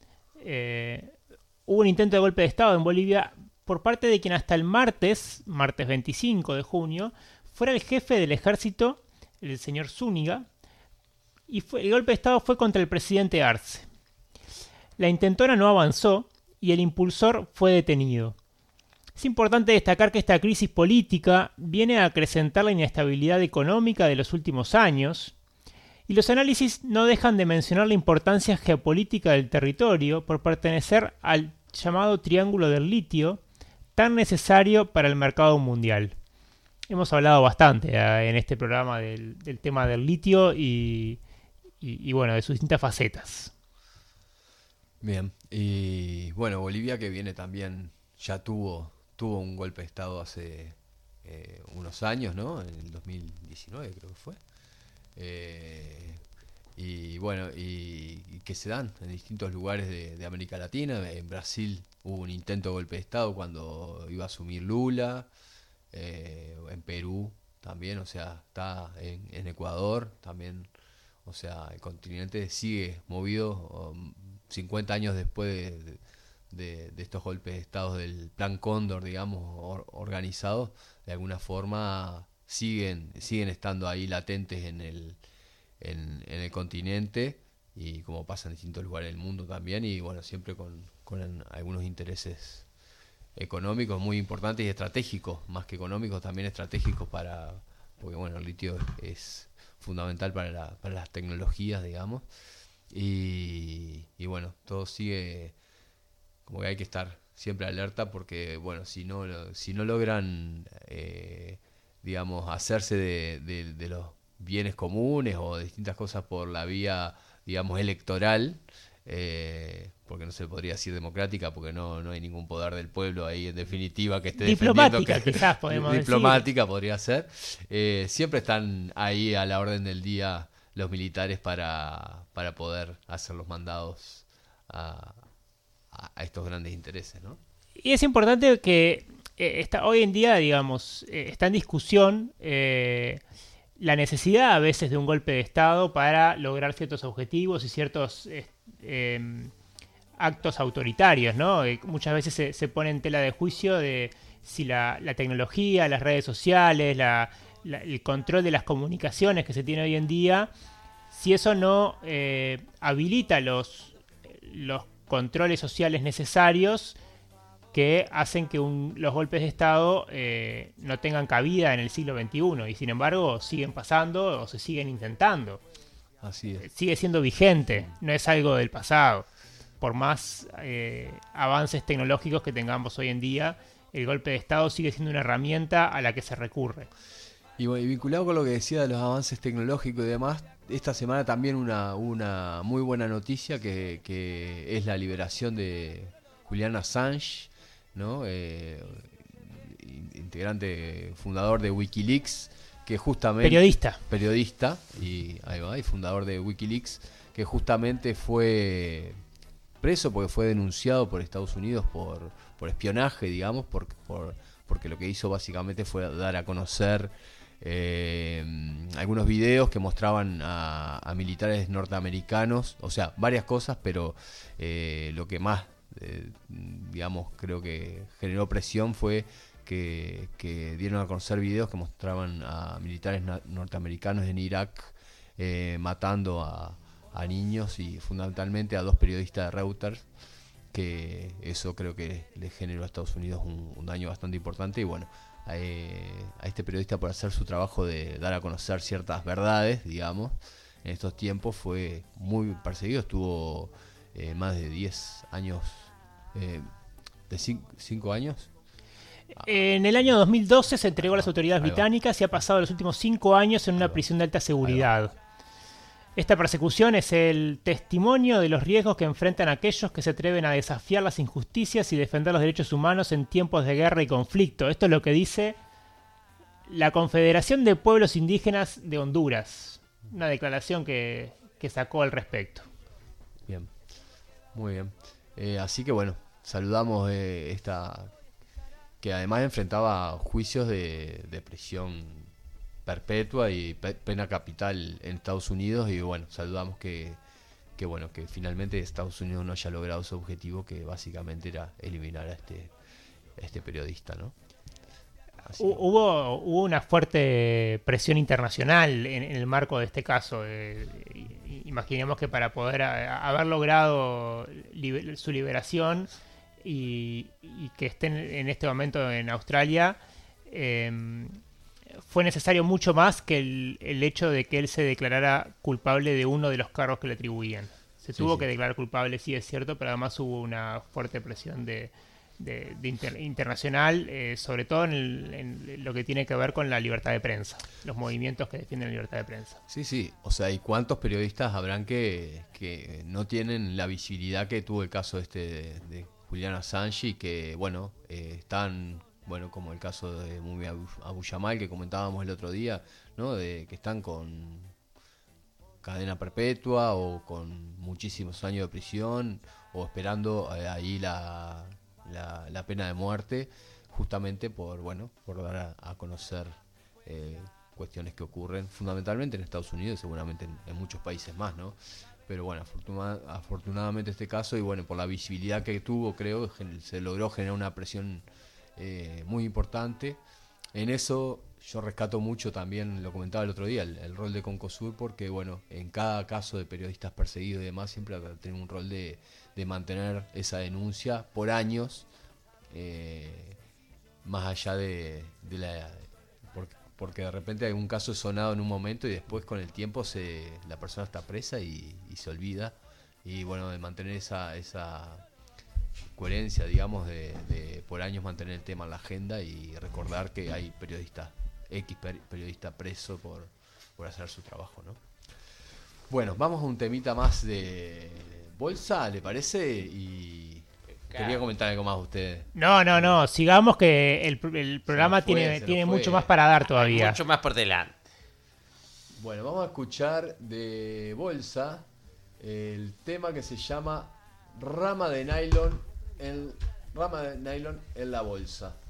eh, hubo un intento de golpe de Estado en Bolivia por parte de quien hasta el martes, martes veinticinco de junio, fuera el jefe del ejército, el señor Zúñiga, y fue, el golpe de Estado fue contra el presidente Arce. La intentona no avanzó y el impulsor fue detenido. Es importante destacar que esta crisis política viene a acrecentar la inestabilidad económica de los últimos años, y los análisis no dejan de mencionar la importancia geopolítica del territorio por pertenecer al llamado Triángulo del Litio, tan necesario para el mercado mundial. Hemos hablado bastante eh, en este programa del, del tema del litio y, y, y bueno, de sus distintas facetas. Bien, y bueno, Bolivia que viene también, ya tuvo, tuvo un golpe de Estado hace eh, unos años, ¿no? En el dos mil diecinueve creo que fue. Eh, y bueno, y, y que se dan en distintos lugares de, de América Latina. En Brasil hubo un intento de golpe de Estado cuando iba a asumir Lula. Eh, en Perú también, o sea, está en, en Ecuador también, o sea, el continente sigue movido um, cincuenta años después de, de, de estos golpes de Estado del Plan Cóndor, digamos, or, organizados, de alguna forma siguen siguen estando ahí latentes en el en, en el continente, y como pasa en distintos lugares del mundo también, y bueno, siempre con, con algunos intereses económicos muy importantes y estratégicos, más que económicos, también estratégicos para, porque bueno, el litio es, es fundamental para, la, para las tecnologías, digamos, y, y bueno, todo sigue, como que hay que estar siempre alerta, porque bueno, si no, si no logran, eh, digamos, hacerse de, de, de los bienes comunes o de distintas cosas por la vía, digamos, electoral, Eh, porque no se podría decir democrática, porque no, no hay ningún poder del pueblo ahí en definitiva que esté diplomática, defendiendo que, quizás podemos diplomática decir. Podría ser, eh, siempre están ahí a la orden del día los militares para, para poder hacer los mandados a, a, a estos grandes intereses, ¿no? Y es importante que eh, está, hoy en día, digamos, eh, está en discusión eh, la necesidad a veces de un golpe de Estado para lograr ciertos objetivos y ciertos eh, eh, actos autoritarios, ¿no? Eh, muchas veces se, se pone en tela de juicio de si la, la tecnología, las redes sociales, la, la, el control de las comunicaciones que se tiene hoy en día, si eso no eh, habilita los, los controles sociales necesarios que hacen que un, los golpes de Estado eh, no tengan cabida en el siglo veintiuno, y sin embargo siguen pasando o se siguen intentando. Así es. Sigue siendo vigente, no es algo del pasado. Por más eh, avances tecnológicos que tengamos hoy en día, el golpe de Estado sigue siendo una herramienta a la que se recurre. Y, bueno, y vinculado con lo que decía de los avances tecnológicos y demás, esta semana también una, una muy buena noticia que, que es la liberación de Julian Assange, ¿no? Eh, integrante, fundador de Wikileaks, que justamente... Periodista. Periodista, y ahí va, y fundador de Wikileaks, que justamente fue preso porque fue denunciado por Estados Unidos por, por espionaje, digamos, por, por, porque lo que hizo básicamente fue dar a conocer eh, algunos videos que mostraban a, a militares norteamericanos, o sea, varias cosas, pero eh, lo que más, eh, digamos, creo que generó presión fue que, que dieron a conocer videos que mostraban a militares na- norteamericanos en Irak eh, matando a a niños y fundamentalmente a dos periodistas de Reuters, que eso creo que le generó a Estados Unidos un, un daño bastante importante. Y bueno, eh, a este periodista, por hacer su trabajo de dar a conocer ciertas verdades, digamos, en estos tiempos fue muy perseguido. Estuvo eh, más de diez años, eh, de cinco años. En el año dos mil doce se entregó a las autoridades Ahí va. británicas y ha pasado los últimos cinco años en una prisión de alta seguridad. Esta persecución es el testimonio de los riesgos que enfrentan aquellos que se atreven a desafiar las injusticias y defender los derechos humanos en tiempos de guerra y conflicto. Esto es lo que dice la Confederación de Pueblos Indígenas de Honduras. Una declaración que, que sacó al respecto. Bien, muy bien. Eh, así que bueno, saludamos eh, esta... que además enfrentaba juicios de, de prisión perpetua y pe- pena capital en Estados Unidos, y bueno, saludamos que, que bueno, que finalmente Estados Unidos no haya logrado su objetivo, que básicamente era eliminar a este, a este periodista, ¿no? Así que- Hubo, hubo una fuerte presión internacional en, en el marco de este caso. Eh, imaginemos que para poder a, haber logrado liber, su liberación y, y que estén en este momento en Australia, eh, fue necesario mucho más que el, el hecho de que él se declarara culpable de uno de los cargos que le atribuían. Se Sí, tuvo sí. que declarar culpable, sí es cierto, pero además hubo una fuerte presión de, de, de inter, internacional, eh, sobre todo en, el, en lo que tiene que ver con la libertad de prensa, los movimientos que defienden la libertad de prensa. Sí, sí, o sea, ¿y cuántos periodistas habrán que, que no tienen la visibilidad que tuvo el caso este de, de Julian Assange, y que, bueno, eh, están... bueno, como el caso de Mumia Abu, Abu Jamal que comentábamos el otro día, ¿no? De que están con cadena perpetua o con muchísimos años de prisión o esperando eh, ahí la, la, la pena de muerte, justamente por, bueno, por dar a, a conocer eh, cuestiones que ocurren fundamentalmente en Estados Unidos y seguramente en, en muchos países más, ¿no? Pero bueno, afortuna, afortunadamente este caso, y bueno, por la visibilidad que tuvo, creo, se logró generar una presión Eh, muy importante. En eso yo rescato mucho también, lo comentaba el otro día, el, el rol de Concosur, porque bueno, en cada caso de periodistas perseguidos y demás siempre tiene un rol de, de mantener esa denuncia por años, eh, más allá de, de la... Porque, porque de repente algún caso es sonado en un momento y después con el tiempo se la persona está presa y, y se olvida, y bueno, de mantener esa... esa coherencia, digamos, de, de por años mantener el tema en la agenda y recordar que hay periodistas, X per, periodista preso por, por hacer su trabajo, ¿no? Bueno, vamos a un temita más de bolsa, ¿le parece? Y quería comentar algo más a ustedes. No, no, no, sigamos que el, el programa fue, tiene, se tiene nos fue. mucho más para dar todavía. Mucho más por delante. Bueno, vamos a escuchar de bolsa el tema que se llama Rama de nylon, el rama de nylon en la bolsa.